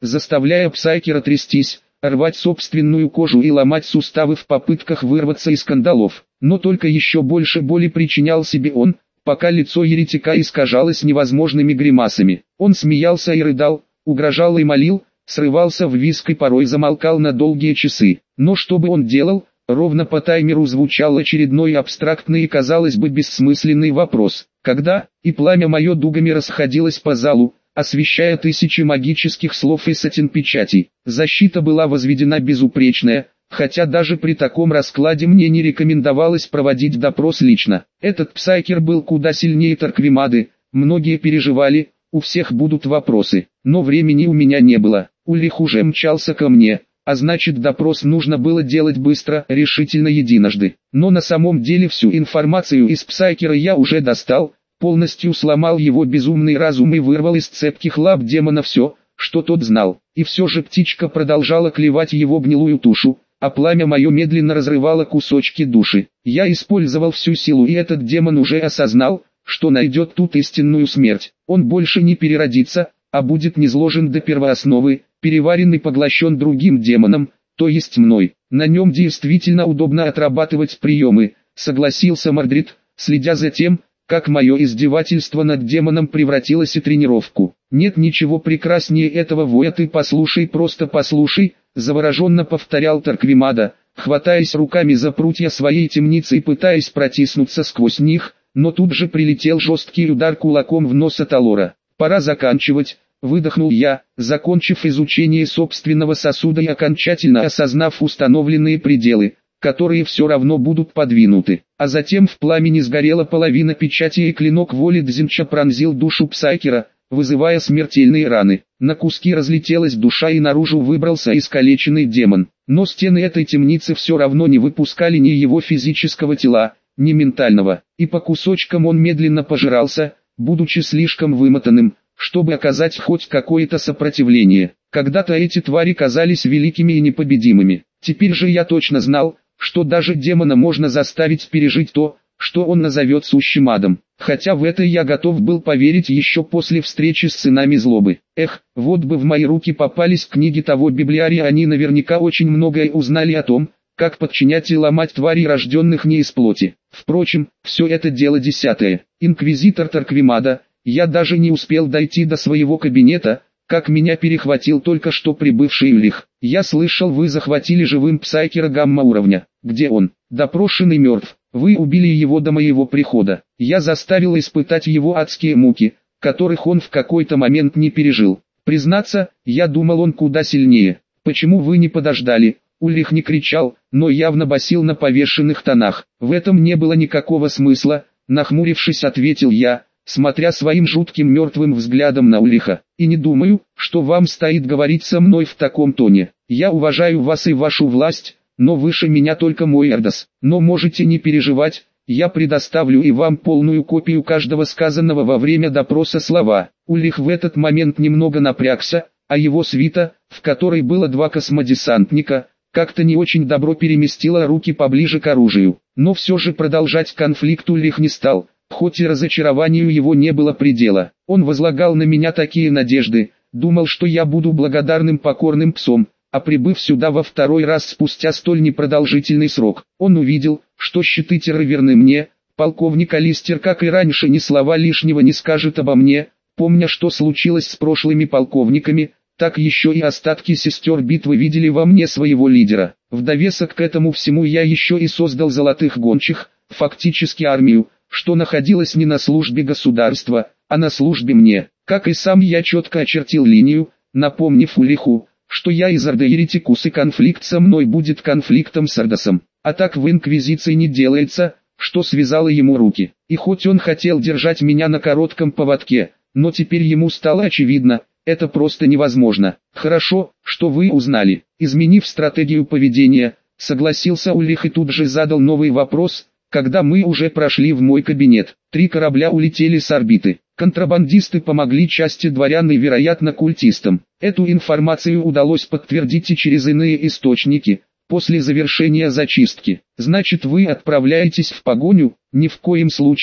заставляя Псайкера трястись, рвать собственную кожу и ломать суставы в попытках вырваться из кандалов. Но только еще больше боли причинял себе он, пока лицо еретика искажалось невозможными гримасами. Он смеялся и рыдал, угрожал и молил, срывался в визг и порой замолкал на долгие часы. Но что бы он делал, ровно по таймеру звучал очередной абстрактный и, казалось бы, бессмысленный вопрос. Когда, и пламя мое дугами расходилось по залу, освещая тысячи магических слов и сотен печатей. Защита была возведена безупречная, хотя даже при таком раскладе мне не рекомендовалось проводить допрос лично. Этот Псайкер был куда сильнее Торквемады, многие переживали, у всех будут вопросы, но времени у меня не было. Ульрих уже мчался ко мне, а значит допрос нужно было делать быстро, решительно единожды. Но на самом деле всю информацию из Псайкера я уже достал, полностью сломал его безумный разум и вырвал из цепких лап демона все, что тот знал. И все же птичка продолжала клевать его гнилую тушу, а пламя мое медленно разрывало кусочки души. Я использовал всю силу, и этот демон уже осознал, что найдет тут истинную смерть. Он больше не переродится, а будет низложен до первоосновы, переварен и поглощен другим демоном, то есть мной. На нем действительно удобно отрабатывать приемы, согласился Мордрид, следя за тем, как мое издевательство над демоном превратилось в тренировку. Нет ничего прекраснее этого воя, ты послушай, просто послушай, завороженно повторял Торквемада, хватаясь руками за прутья своей темницы и пытаясь протиснуться сквозь них, но тут же прилетел жесткий удар кулаком в нос от Алора. Пора заканчивать, выдохнул я, закончив изучение собственного сосуда и окончательно осознав установленные пределы, которые все равно будут подвинуты. А затем в пламени сгорела половина печати, и клинок воли Дзинча пронзил душу Псайкера, вызывая смертельные раны. На куски разлетелась душа и наружу выбрался искалеченный демон. Но стены этой темницы все равно не выпускали ни его физического тела, ни ментального. И по кусочкам он медленно пожирался, будучи слишком вымотанным, чтобы оказать хоть какое-то сопротивление. Когда-то эти твари казались великими и непобедимыми. Теперь же я точно знал, что даже демона можно заставить пережить то, что он назовет сущим адом. Хотя в это я готов был поверить еще после встречи с сынами злобы. Эх, вот бы в мои руки попались книги того библиария, они наверняка очень многое узнали о том, как подчинять и ломать тварей, рожденных не из плоти. Впрочем, все это дело десятое. Инквизитор Торквемада, я даже не успел дойти до своего кабинета, как меня перехватил только что прибывший Ульрих. Я слышал, вы захватили живым Псайкера гамма уровня. Где он? Допрошенный мертв. Вы убили его до моего прихода. Я заставил испытать его адские муки, которых он в какой-то момент не пережил. Признаться, я думал, он куда сильнее. Почему вы не подождали? Ульрих не кричал, но явно басил на повешенных тонах. В этом не было никакого смысла, нахмурившись, ответил я, смотря своим жутким мертвым взглядом на Ульриха. И не думаю, что вам стоит говорить со мной в таком тоне. Я уважаю вас и вашу власть, но выше меня только мой Эрдос. Но можете не переживать, я предоставлю и вам полную копию каждого сказанного во время допроса слова. Ульрих в этот момент немного напрягся, а его свита, в которой было 2 космодесантника, как-то не очень добро переместила руки поближе к оружию. Но все же продолжать конфликт Ульрих не стал. Хоть и разочарованию его не было предела. Он возлагал на меня такие надежды, думал, что я буду благодарным покорным псом, а прибыв сюда во второй раз спустя столь непродолжительный срок, он увидел, что щиты Терры верны мне. Полковник Алистер, как и раньше, ни слова лишнего не скажет обо мне, помня, что случилось с прошлыми полковниками, так еще и остатки сестер битвы видели во мне своего лидера. В довесок к этому всему я еще и создал золотых гончих, фактически армию, что находилась не на службе государства, а на службе мне. Как и сам я четко очертил линию, напомнив Ульриху, что я из Орды Еретикус и конфликт со мной будет конфликтом с Эрдосом. А так в Инквизиции не делается, что связало ему руки. И хоть он хотел держать меня на коротком поводке, но теперь ему стало очевидно, это просто невозможно. Хорошо, что вы узнали. Изменив стратегию поведения, согласился Ульрих и тут же задал новый вопрос. Когда мы уже прошли в мой кабинет, 3 корабля улетели с орбиты. Контрабандисты помогли части дворян и, вероятно, культистам. Эту информацию удалось подтвердить и через иные источники, после завершения зачистки. Значит, вы отправляетесь в погоню? Ни в коем случае,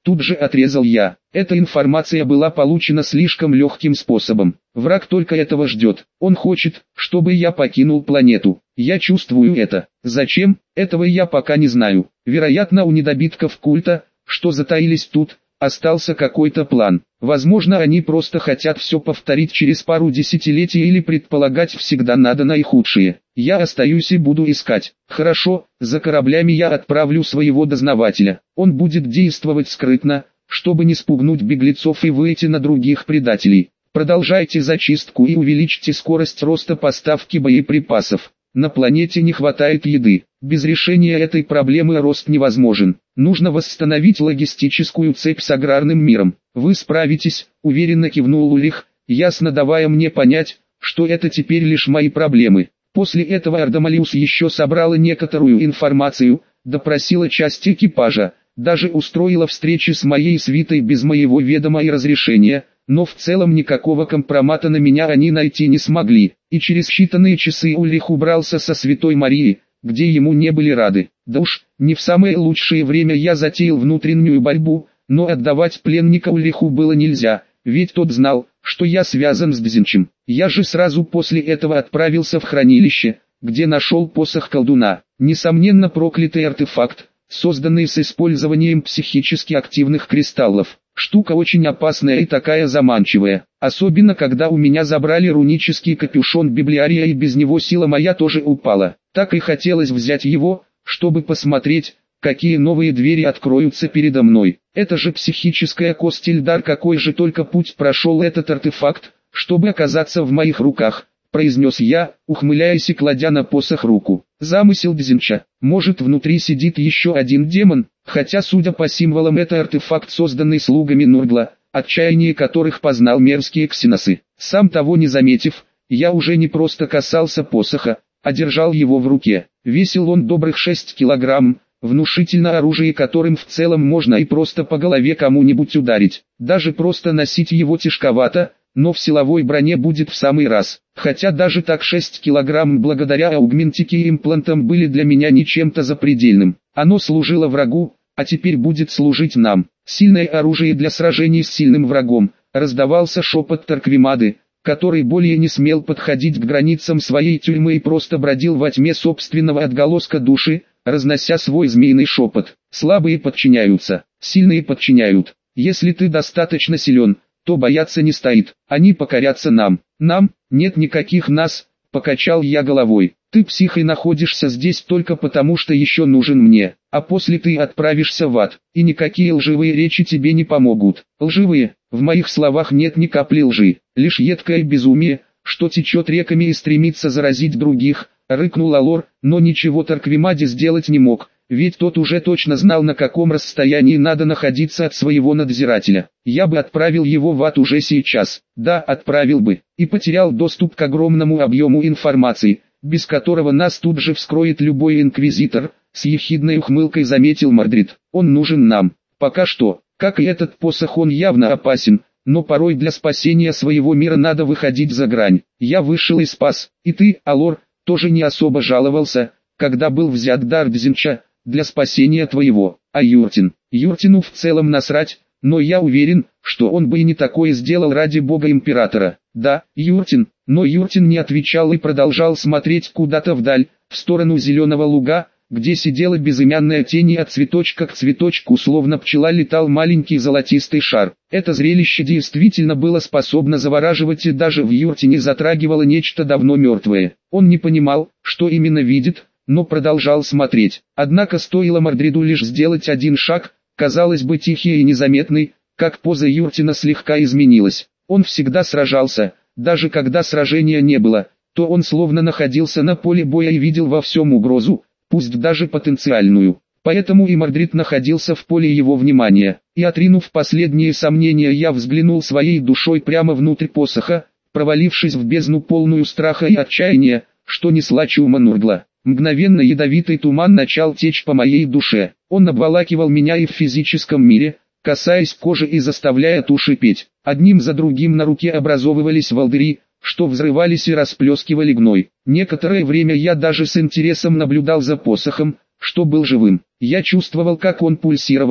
Тут же отрезал я. Эта информация была получена слишком легким способом. Враг только этого ждет. Он хочет, чтобы я покинул планету. Я чувствую это. Зачем? Этого я пока не знаю. Вероятно, у недобитков культа, что затаились тут, остался какой-то план. Возможно, они просто хотят все повторить через пару десятилетий или предполагать всегда надо наихудшее. Я остаюсь и буду искать. Хорошо, за кораблями я отправлю своего дознавателя. Он будет действовать скрытно, чтобы не спугнуть беглецов и выйти на других предателей. Продолжайте зачистку и увеличьте скорость роста поставки боеприпасов. На планете не хватает еды. Без решения этой проблемы рост невозможен. Нужно восстановить логистическую цепь с аграрным миром. Вы справитесь, уверенно кивнул Улих, ясно давая мне понять, что это теперь лишь мои проблемы. После этого Ардамалиус еще собрала некоторую информацию, допросила часть экипажа, даже устроила встречи с моей свитой без моего ведома и разрешения, но в целом никакого компромата на меня они найти не смогли, и через считанные часы Ульрих убрался со Святой Марии, где ему не были рады. Да уж, не в самое лучшее время я затеял внутреннюю борьбу, но отдавать пленника Ульриху было нельзя, ведь тот знал, что я связан с Дзинчем. Я же сразу после этого отправился в хранилище, где нашел посох колдуна. Несомненно, проклятый артефакт, созданный с использованием психически активных кристаллов. Штука очень опасная и такая заманчивая, особенно когда у меня забрали рунический капюшон библиария и без него сила моя тоже упала. Так и хотелось взять его, чтобы посмотреть, какие новые двери откроются передо мной. Это же психическая кость Ильдар, какой же только путь прошел этот артефакт, чтобы оказаться в моих руках, произнес я, ухмыляясь и кладя на посох руку. Замысел Дзинча. Может, внутри сидит еще один демон, хотя судя по символам это артефакт, созданный слугами Нургла, отчаяние которых познал мерзкие ксеносы. Сам того не заметив, я уже не просто касался посоха, а держал его в руке. Весил он добрых 6 килограмм, внушительно оружие, которым в целом можно и просто по голове кому-нибудь ударить. Даже просто носить его тяжковато, но в силовой броне будет в самый раз. Хотя даже так 6 килограмм благодаря аугментике и имплантам были для меня не чем-то запредельным. Оно служило врагу, а теперь будет служить нам. Сильное оружие для сражений с сильным врагом. Раздавался шепот Тарквимады, который более не смел подходить к границам своей тюрьмы и просто бродил во тьме собственного отголоска души, разнося свой змеиный шепот. Слабые подчиняются, сильные подчиняют. Если ты достаточно силен, то бояться не стоит. Они покорятся нам. Нам? Нет никаких нас, покачал я головой. Ты псих и находишься здесь только потому, что еще нужен мне. А после ты отправишься в ад. И никакие лживые речи тебе не помогут. Лживые? В моих словах нет ни капли лжи. Лишь едкое безумие, что течет реками и стремится заразить других. Рыкнул Алор, но ничего Тарквимаде сделать не мог. Ведь тот уже точно знал, на каком расстоянии надо находиться от своего надзирателя. Я бы отправил его в ад уже сейчас. Да, отправил бы. И потерял доступ к огромному объему информации, без которого нас тут же вскроет любой инквизитор, с ехидной ухмылкой заметил Мордрид. Он нужен нам. Пока что, как и этот посох, он явно опасен, но порой для спасения своего мира надо выходить за грань. Я вышел и спас. И ты, Алор, тоже не особо жаловался, когда был взят дар Дзинча, для спасения твоего. А Юртину в целом насрать, но я уверен, что он бы и не такое сделал ради бога императора. Да, Юртин, но Юртин не отвечал и продолжал смотреть куда-то вдаль, в сторону зеленого луга, где сидела безымянная тень и от цветочка к цветочку словно пчела летал маленький золотистый шар. Это зрелище действительно было способно завораживать и даже в Юртине затрагивало нечто давно мертвое. Он не понимал, что именно видит, но продолжал смотреть. Однако стоило Мордриду лишь сделать один шаг, казалось бы тихий и незаметный, как поза Юртина слегка изменилась. Он всегда сражался, даже когда сражения не было, то он словно находился на поле боя и видел во всем угрозу, пусть даже потенциальную. Поэтому и Мордрид находился в поле его внимания. И отринув последние сомнения, я взглянул своей душой прямо внутрь посоха, провалившись в бездну полную страха и отчаяния, что несла чума Нургла. Мгновенно ядовитый туман начал течь по моей душе. Он обволакивал меня и в физическом мире, касаясь кожи и заставляя ту шипеть. Одним за другим на руке образовывались волдыри, что взрывались и расплескивали гной. Некоторое время я даже с интересом наблюдал за посохом, что был живым. Я чувствовал, как он пульсировал,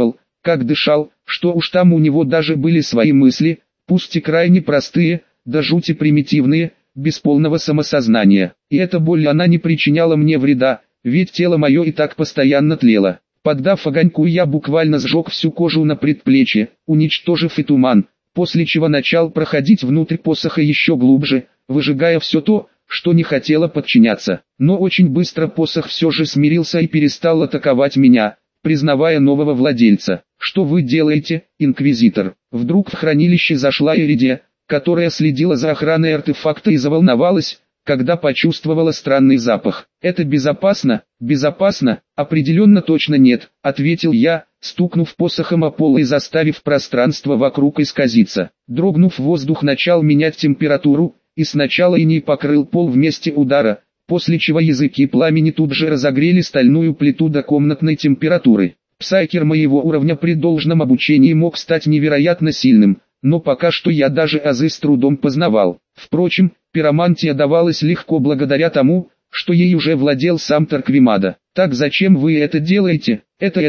как дышал, что уж там у него даже были свои мысли, пусть и крайне простые, да жути примитивные, без полного самосознания. И эта боль она не причиняла мне вреда, ведь тело мое и так постоянно тлело. Поддав огоньку, я буквально сжег всю кожу на предплечье, уничтожив и туман, после чего начал проходить внутрь посоха еще глубже, выжигая все то, что не хотело подчиняться. Но очень быстро посох все же смирился и перестал атаковать меня, признавая нового владельца. «Что вы делаете, инквизитор?» Вдруг в хранилище зашла Иридия, которая следила за охраной артефакта и заволновалась, когда почувствовала странный запах. «Это безопасно?» «Безопасно? Определенно точно нет», — ответил я, стукнув посохом о пол и заставив пространство вокруг исказиться. Дрогнув, воздух начал менять температуру, и сначала иней покрыл пол в месте удара, после чего языки пламени тут же разогрели стальную плиту до комнатной температуры. Псайкер моего уровня при должном обучении мог стать невероятно сильным, но пока что я даже азы с трудом познавал. Впрочем, пиромантия давалась легко благодаря тому, что ей уже владел сам Тарквимада. «Так зачем вы это делаете?»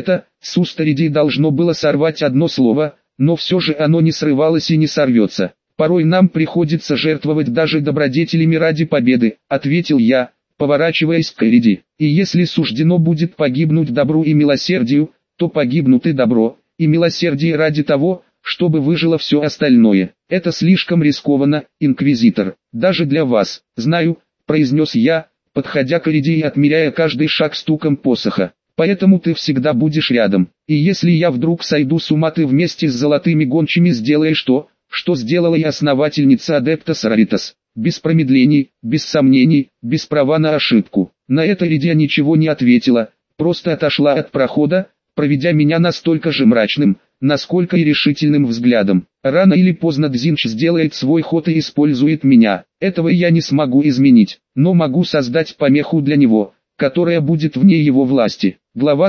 С уст Иридии должно было сорвать одно слово, но все же оно не срывалось и не сорвется. «Порой нам приходится жертвовать даже добродетелями ради победы», — ответил я, поворачиваясь к Иридии. «И если суждено будет погибнуть добру и милосердию, то погибнут и добро, и милосердие ради того, чтобы выжило все остальное. Это слишком рискованно, инквизитор, даже для вас». «Знаю», — произнес я, подходя к Иридии и отмеряя каждый шаг стуком посоха. «Поэтому ты всегда будешь рядом. И если я вдруг сойду с ума, ты вместе с золотыми гончими сделаешь то, что сделала и основательница Адепта Сораритас. Без промедлений, без сомнений, без права на ошибку». На это Иридия ничего не ответила, просто отошла от прохода, проведя меня настолько же мрачным, насколько и решительным взглядом. Рано или поздно Дзинч сделает свой ход и использует меня. Этого я не смогу изменить, но могу создать помеху для него, которая будет вне его власти. Глава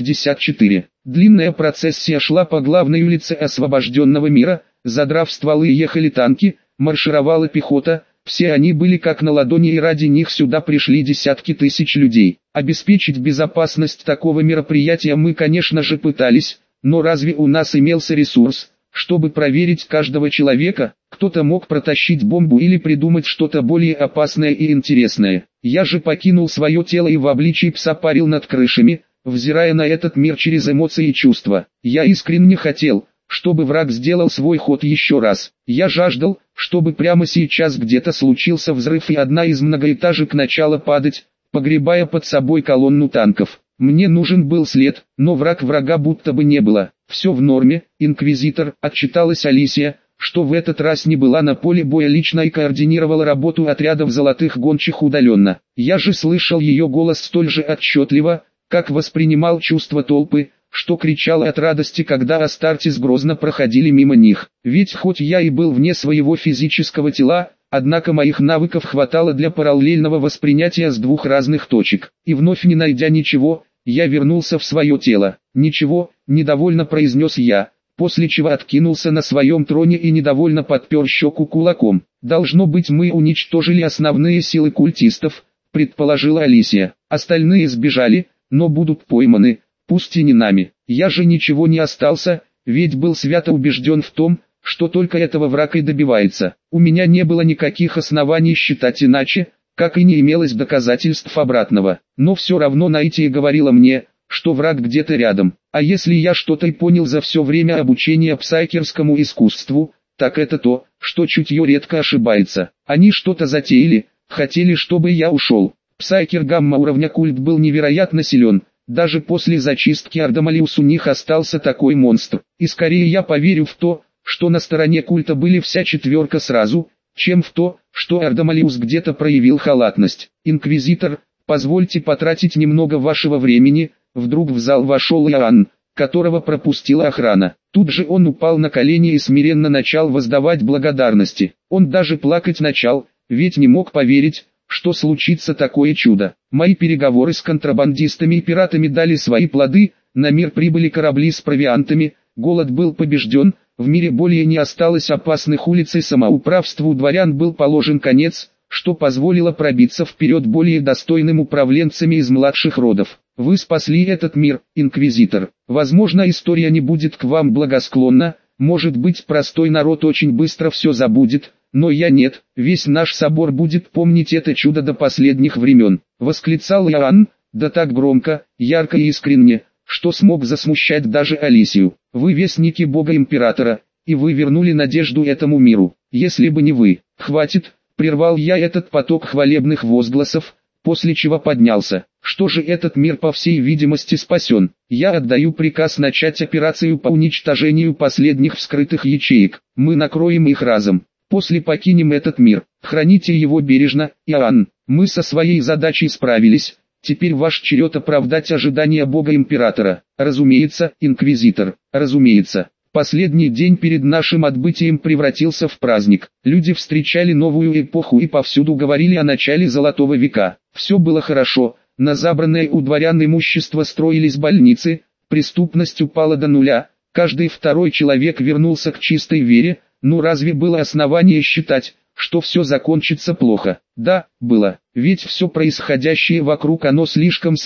154. Длинная процессия шла по главной улице освобожденного мира, задрав стволы ехали танки, маршировала пехота, все они были как на ладони и ради них сюда пришли десятки тысяч людей. Обеспечить безопасность такого мероприятия мы, конечно же, пытались, но разве у нас имелся ресурс, чтобы проверить каждого человека? Кто-то мог протащить бомбу или придумать что-то более опасное и интересное. Я же покинул свое тело и в обличии пса парил над крышами, взирая на этот мир через эмоции и чувства. Я искренне хотел, чтобы враг сделал свой ход еще раз. Я жаждал, чтобы прямо сейчас где-то случился взрыв и одна из многоэтажек начала падать, погребая под собой колонну танков. Мне нужен был след, но врага будто бы не было. «Все в норме, инквизитор», — отчиталась Алисия, что в этот раз не была на поле боя лично и координировала работу отрядов золотых гончих удаленно. Я же слышал ее голос столь же отчетливо, как воспринимал чувства толпы, что кричала от радости, когда Астартес грозно проходили мимо них. Ведь хоть я и был вне своего физического тела, однако моих навыков хватало для параллельного воспринятия с двух разных точек. И вновь не найдя ничего, я вернулся в свое тело. «Ничего», — недовольно произнес я, после чего откинулся на своем троне и недовольно подпер щеку кулаком. «Должно быть, мы уничтожили основные силы культистов», — предположила Алисия. «Остальные сбежали, но будут пойманы, пусть и не нами. Я же ничего не остался, ведь был свято убежден в том, что только этого враг и добивается. У меня не было никаких оснований считать иначе, как и не имелось доказательств обратного. Но все равно Найтия говорила мне, что враг где-то рядом. А если я что-то и понял за все время обучения псайкерскому искусству, так это то, что чутье редко ошибается. Они что-то затеяли, хотели, чтобы я ушел. Псайкер гамма уровня культ был невероятно силен. Даже после зачистки Ардамалиус у них остался такой монстр. И скорее я поверю в то, что на стороне культа были вся четверка сразу, чем в то, что Ардамалиус где-то проявил халатность. «Инквизитор, позвольте потратить немного вашего времени», вдруг в зал вошел Иоанн, которого пропустила охрана. Тут же он упал на колени и смиренно начал воздавать благодарности. Он даже плакать начал, ведь не мог поверить, что случится такое чудо. Мои переговоры с контрабандистами и пиратами дали свои плоды, на мир прибыли корабли с провиантами, голод был побежден, в мире более не осталось опасных улиц и самоуправству дворян был положен конец, что позволило пробиться вперед более достойным управленцами из младших родов. Вы спасли этот мир, Инквизитор. Возможно, история не будет к вам благосклонна, может быть, простой народ очень быстро все забудет, но я нет, весь наш собор будет помнить это чудо до последних времен. Восклицал Иоанн, да так громко, ярко и искренне, что смог засмущать даже Алисию. Вы вестники Бога Императора, и вы вернули надежду этому миру. Если бы не вы, хватит, прервал я этот поток хвалебных возгласов, после чего поднялся. Что же этот мир по всей видимости спасен? Я отдаю приказ начать операцию по уничтожению последних вскрытых ячеек. Мы накроем их разом. После покинем этот мир. Храните его бережно, Иоанн. Мы со своей задачей справились. Теперь ваш черед оправдать ожидания Бога Императора. Разумеется, Инквизитор, разумеется. Последний день перед нашим отбытием превратился в праздник. Люди встречали новую эпоху и повсюду говорили о начале Золотого века. Все было хорошо, на забранное у дворян имущество строились больницы, преступность упала до нуля, каждый второй человек вернулся к чистой вере, но разве было основание считать, что все закончится плохо? Да, было, ведь все происходящее вокруг оно слишком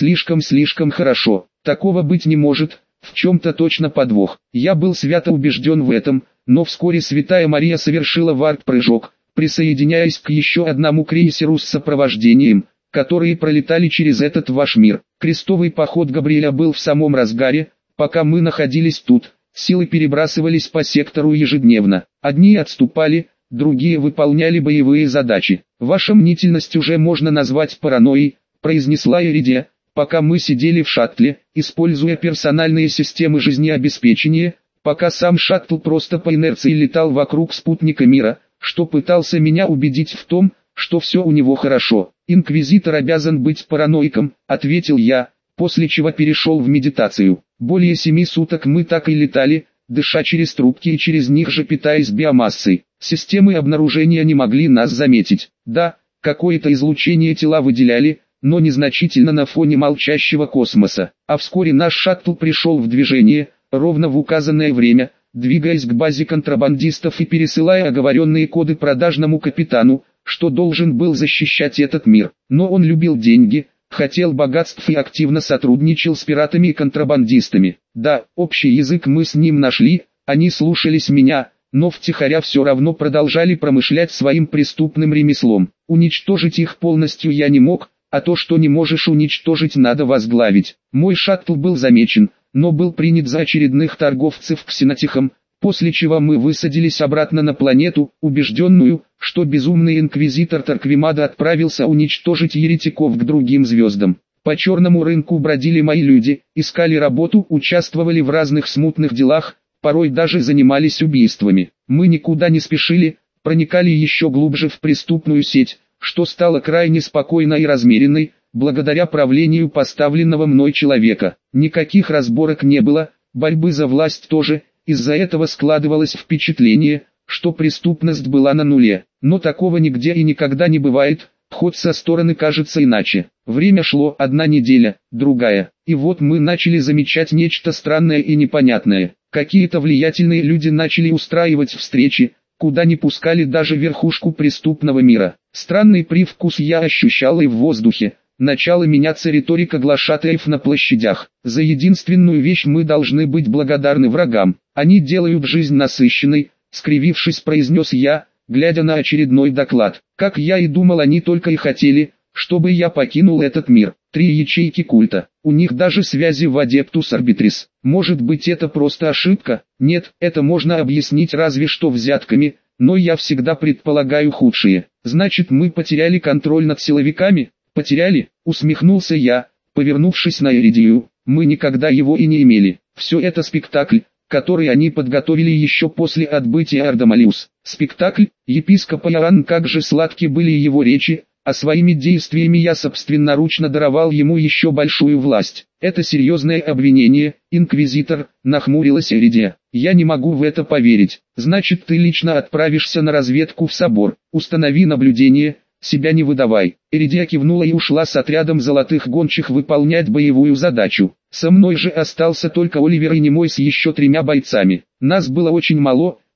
хорошо, такого быть не может. В чем-то точно подвох. Я был свято убежден в этом, но вскоре Святая Мария совершила варп-прыжок, присоединяясь к еще одному крейсеру с сопровождением, которые пролетали через этот ваш мир. Крестовый поход Габриэля был в самом разгаре, пока мы находились тут, силы перебрасывались по сектору ежедневно. Одни отступали, другие выполняли боевые задачи. Ваша мнительность уже можно назвать паранойей, произнесла Иридия. Пока мы сидели в шаттле, используя персональные системы жизнеобеспечения, пока сам шаттл просто по инерции летал вокруг спутника мира, что пытался меня убедить в том, что все у него хорошо. Инквизитор обязан быть параноиком, ответил я, после чего перешел в медитацию. Более 7 суток мы так и летали, дыша через трубки и через них же питаясь биомассой. Системы обнаружения не могли нас заметить. Да, какое-то излучение тела выделяли, но незначительно на фоне молчащего космоса. А вскоре наш шаттл пришел в движение, ровно в указанное время, двигаясь к базе контрабандистов и пересылая оговоренные коды продажному капитану, что должен был защищать этот мир. Но он любил деньги, хотел богатств и активно сотрудничал с пиратами и контрабандистами. Да, общий язык мы с ним нашли, они слушались меня, но втихаря все равно продолжали промышлять своим преступным ремеслом. Уничтожить их полностью я не мог, а то, что не можешь уничтожить, надо возглавить. Мой шаттл был замечен, но был принят за очередных торговцев ксенотихом, после чего мы высадились обратно на планету, убежденную, что безумный инквизитор Тарквимада отправился уничтожить еретиков к другим звездам. По черному рынку бродили мои люди, искали работу, участвовали в разных смутных делах, порой даже занимались убийствами. Мы никуда не спешили, проникали еще глубже в преступную сеть, что стало крайне спокойной и размеренной, благодаря правлению поставленного мной человека. Никаких разборок не было, борьбы за власть тоже, из-за этого складывалось впечатление, что преступность была на нуле. Но такого нигде и никогда не бывает, хоть со стороны кажется иначе. Время шло, 1 неделя, другая, и вот мы начали замечать нечто странное и непонятное. Какие-то влиятельные люди начали устраивать встречи, куда не пускали даже верхушку преступного мира. Странный привкус я ощущал и в воздухе. Начало меняться риторика глашатаев на площадях. За единственную вещь мы должны быть благодарны врагам. Они делают жизнь насыщенной, скривившись, произнес я, глядя на очередной доклад. Как я и думал, они только и хотели, чтобы я покинул этот мир. 3 ячейки культа. У них даже связи в Адептус Арбитрис. Может быть, это просто ошибка? Нет, это можно объяснить разве что взятками, но я всегда предполагаю худшее. Значит, мы потеряли контроль над силовиками? Потеряли? Усмехнулся я, повернувшись на Иридию. Мы никогда его и не имели. Все это спектакль, который они подготовили еще после отбытия Ардамалиус. Спектакль, епископ Иоанн, как же сладки были его речи, а своими действиями я собственноручно даровал ему еще большую власть. Это серьезное обвинение, инквизитор, нахмурилась Иридия. Я не могу в это поверить. Значит, ты лично отправишься на разведку в собор, установи наблюдение, себя не выдавай. Иридия кивнула и ушла с отрядом золотых гончих выполнять боевую задачу. Со мной же остался только Оливер и Немой с еще 3 бойцами. Нас было очень мало,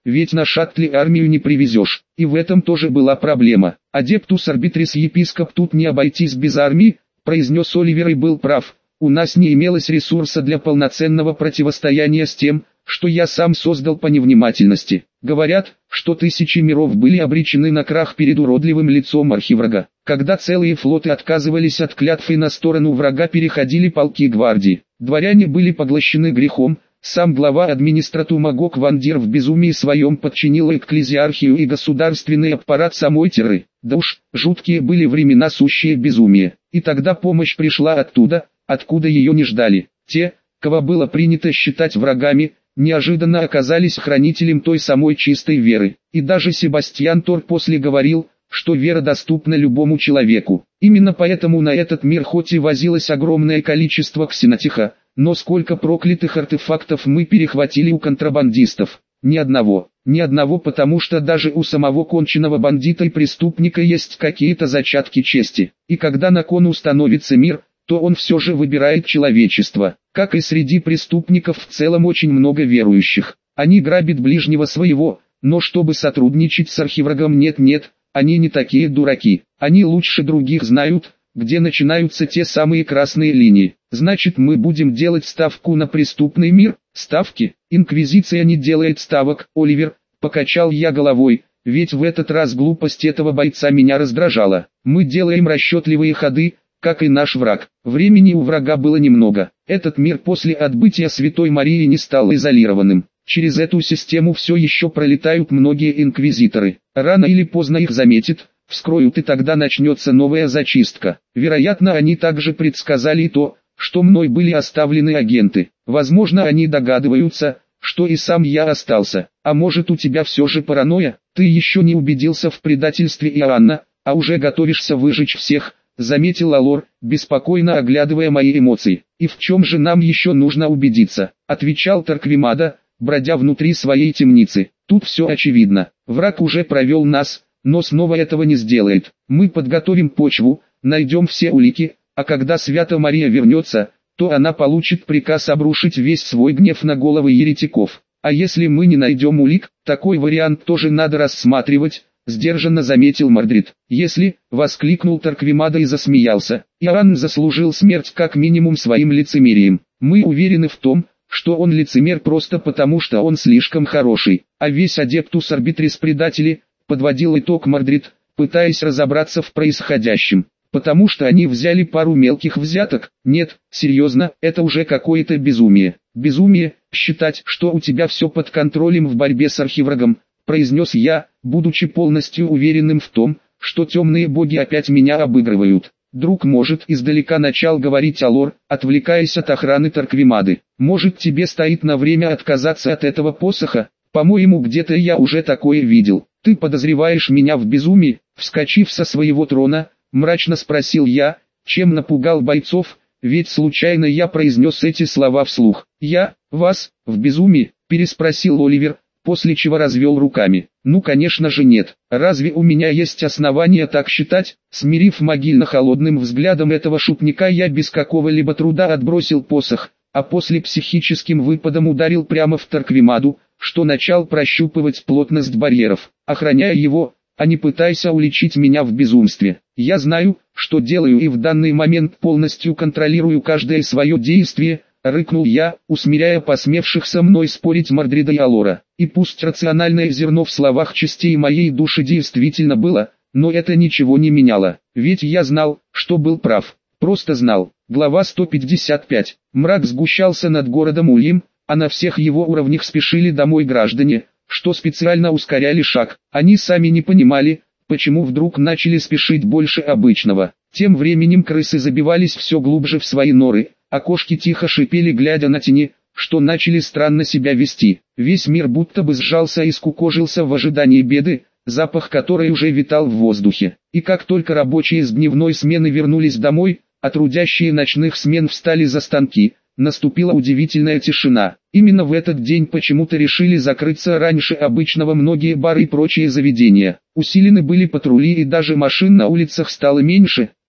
ведь на шаттле армию не привезешь. И в этом тоже была проблема. Адептус арбитрис епископ тут не обойтись без армии, произнес Оливер и был прав. У нас не имелось ресурса для полноценного противостояния с тем, что я сам создал по невнимательности. Говорят, что тысячи миров были обречены на крах перед уродливым лицом архиврага. Когда целые флоты отказывались от клятв и на сторону врага переходили полки гвардии. Дворяне были поглощены грехом. Сам глава администратума Гок Вандир в безумии своем подчинил экклезиархию и государственный аппарат самой Терры. Да уж, жуткие были времена сущее безумие. И тогда помощь пришла оттуда, откуда ее не ждали. Те, кого было принято считать врагами, неожиданно оказались хранителем той самой чистой веры. И даже Себастьян Тор после говорил, что вера доступна любому человеку. Именно поэтому на этот мир хоть и возилось огромное количество ксенотиха, но сколько проклятых артефактов мы перехватили у контрабандистов. Ни одного, потому что даже у самого конченого бандита и преступника есть какие-то зачатки чести. И когда на кону становится мир, то он все же выбирает человечество. Как и среди преступников в целом очень много верующих. Они грабят ближнего своего, но чтобы сотрудничать с архиврагом нет, они не такие дураки. Они лучше других знают, где начинаются те самые красные линии. Значит, мы будем делать ставку на преступный мир? Ставки? Инквизиция не делает ставок, Оливер, покачал я головой, ведь в этот раз глупость этого бойца меня раздражала. Мы делаем расчетливые ходы, как и наш враг. Времени у врага было немного. Этот мир после отбытия Святой Марии не стал изолированным. Через эту систему все еще пролетают многие инквизиторы. Рано или поздно их заметят, вскроют, и тогда начнется новая зачистка. Вероятно, они также предсказали и то, что мной были оставлены агенты. Возможно, они догадываются, что и сам я остался. А может, у тебя все же паранойя? Ты еще не убедился в предательстве Иоанна, а уже готовишься выжечь всех, заметил Алор, беспокойно оглядывая мои эмоции. И в чем же нам еще нужно убедиться? Отвечал Тарквимада, бродя внутри своей темницы. Тут все очевидно. Враг уже провел нас, но снова этого не сделает. Мы подготовим почву, найдем все улики, а когда Свята Мария вернется, то она получит приказ обрушить весь свой гнев на головы еретиков. А если мы не найдем улик, такой вариант тоже надо рассматривать, сдержанно заметил Мордрид. Если, воскликнул Тарквимада и засмеялся, Иоанн заслужил смерть как минимум своим лицемерием. Мы уверены в том, что он лицемер просто потому, что он слишком хороший, а весь адептус арбитрис предатели, подводил итог Мордрид, пытаясь разобраться в происходящем. Потому что они взяли пару мелких взяток? Нет, серьезно, это уже какое-то безумие. Безумие, считать, что у тебя все под контролем в борьбе с архиврагом, произнес я, будучи полностью уверенным в том, что темные боги опять меня обыгрывают. Друг, может, издалека начал говорить Алор, отвлекаясь от охраны Тарквимады. Может, тебе стоит на время отказаться от этого посоха? По-моему, где-то я уже такое видел. Ты подозреваешь меня в безумии? Вскочив со своего трона, мрачно спросил я, чем напугал бойцов, ведь случайно я произнес эти слова вслух. Я, вас, в безумии, переспросил Оливер, после чего развел руками. Ну, конечно же нет. Разве у меня есть основания так считать? Смирив могильно-холодным взглядом этого шутника, я без какого-либо труда отбросил посох, а после психическим выпадом ударил прямо в Тарквимаду, что начал прощупывать плотность барьеров, охраняя его, а не пытайся уличить меня в безумстве. Я знаю, что делаю, и в данный момент полностью контролирую каждое свое действие, рыкнул я, усмиряя посмевших со мной спорить Мордрида и Алора. И пусть рациональное зерно в словах частей моей души действительно было, но это ничего не меняло, ведь я знал, что был прав, просто знал. Глава 155. Мрак сгущался над городом Ульем, а на всех его уровнях спешили домой граждане, что специально ускоряли шаг. Они сами не понимали, почему вдруг начали спешить больше обычного. Тем временем крысы забивались все глубже в свои норы, а кошки тихо шипели, глядя на тени, что начали странно себя вести. Весь мир будто бы сжался и скукожился в ожидании беды, запах которой уже витал в воздухе. И как только рабочие с дневной смены вернулись домой, а трудящие ночных смен встали за станки, наступила удивительная тишина. Именно в этот день почему-то решили закрыться раньше обычного многие бары и прочие заведения. Усилены были патрули, и даже машин на улицах стало меньше,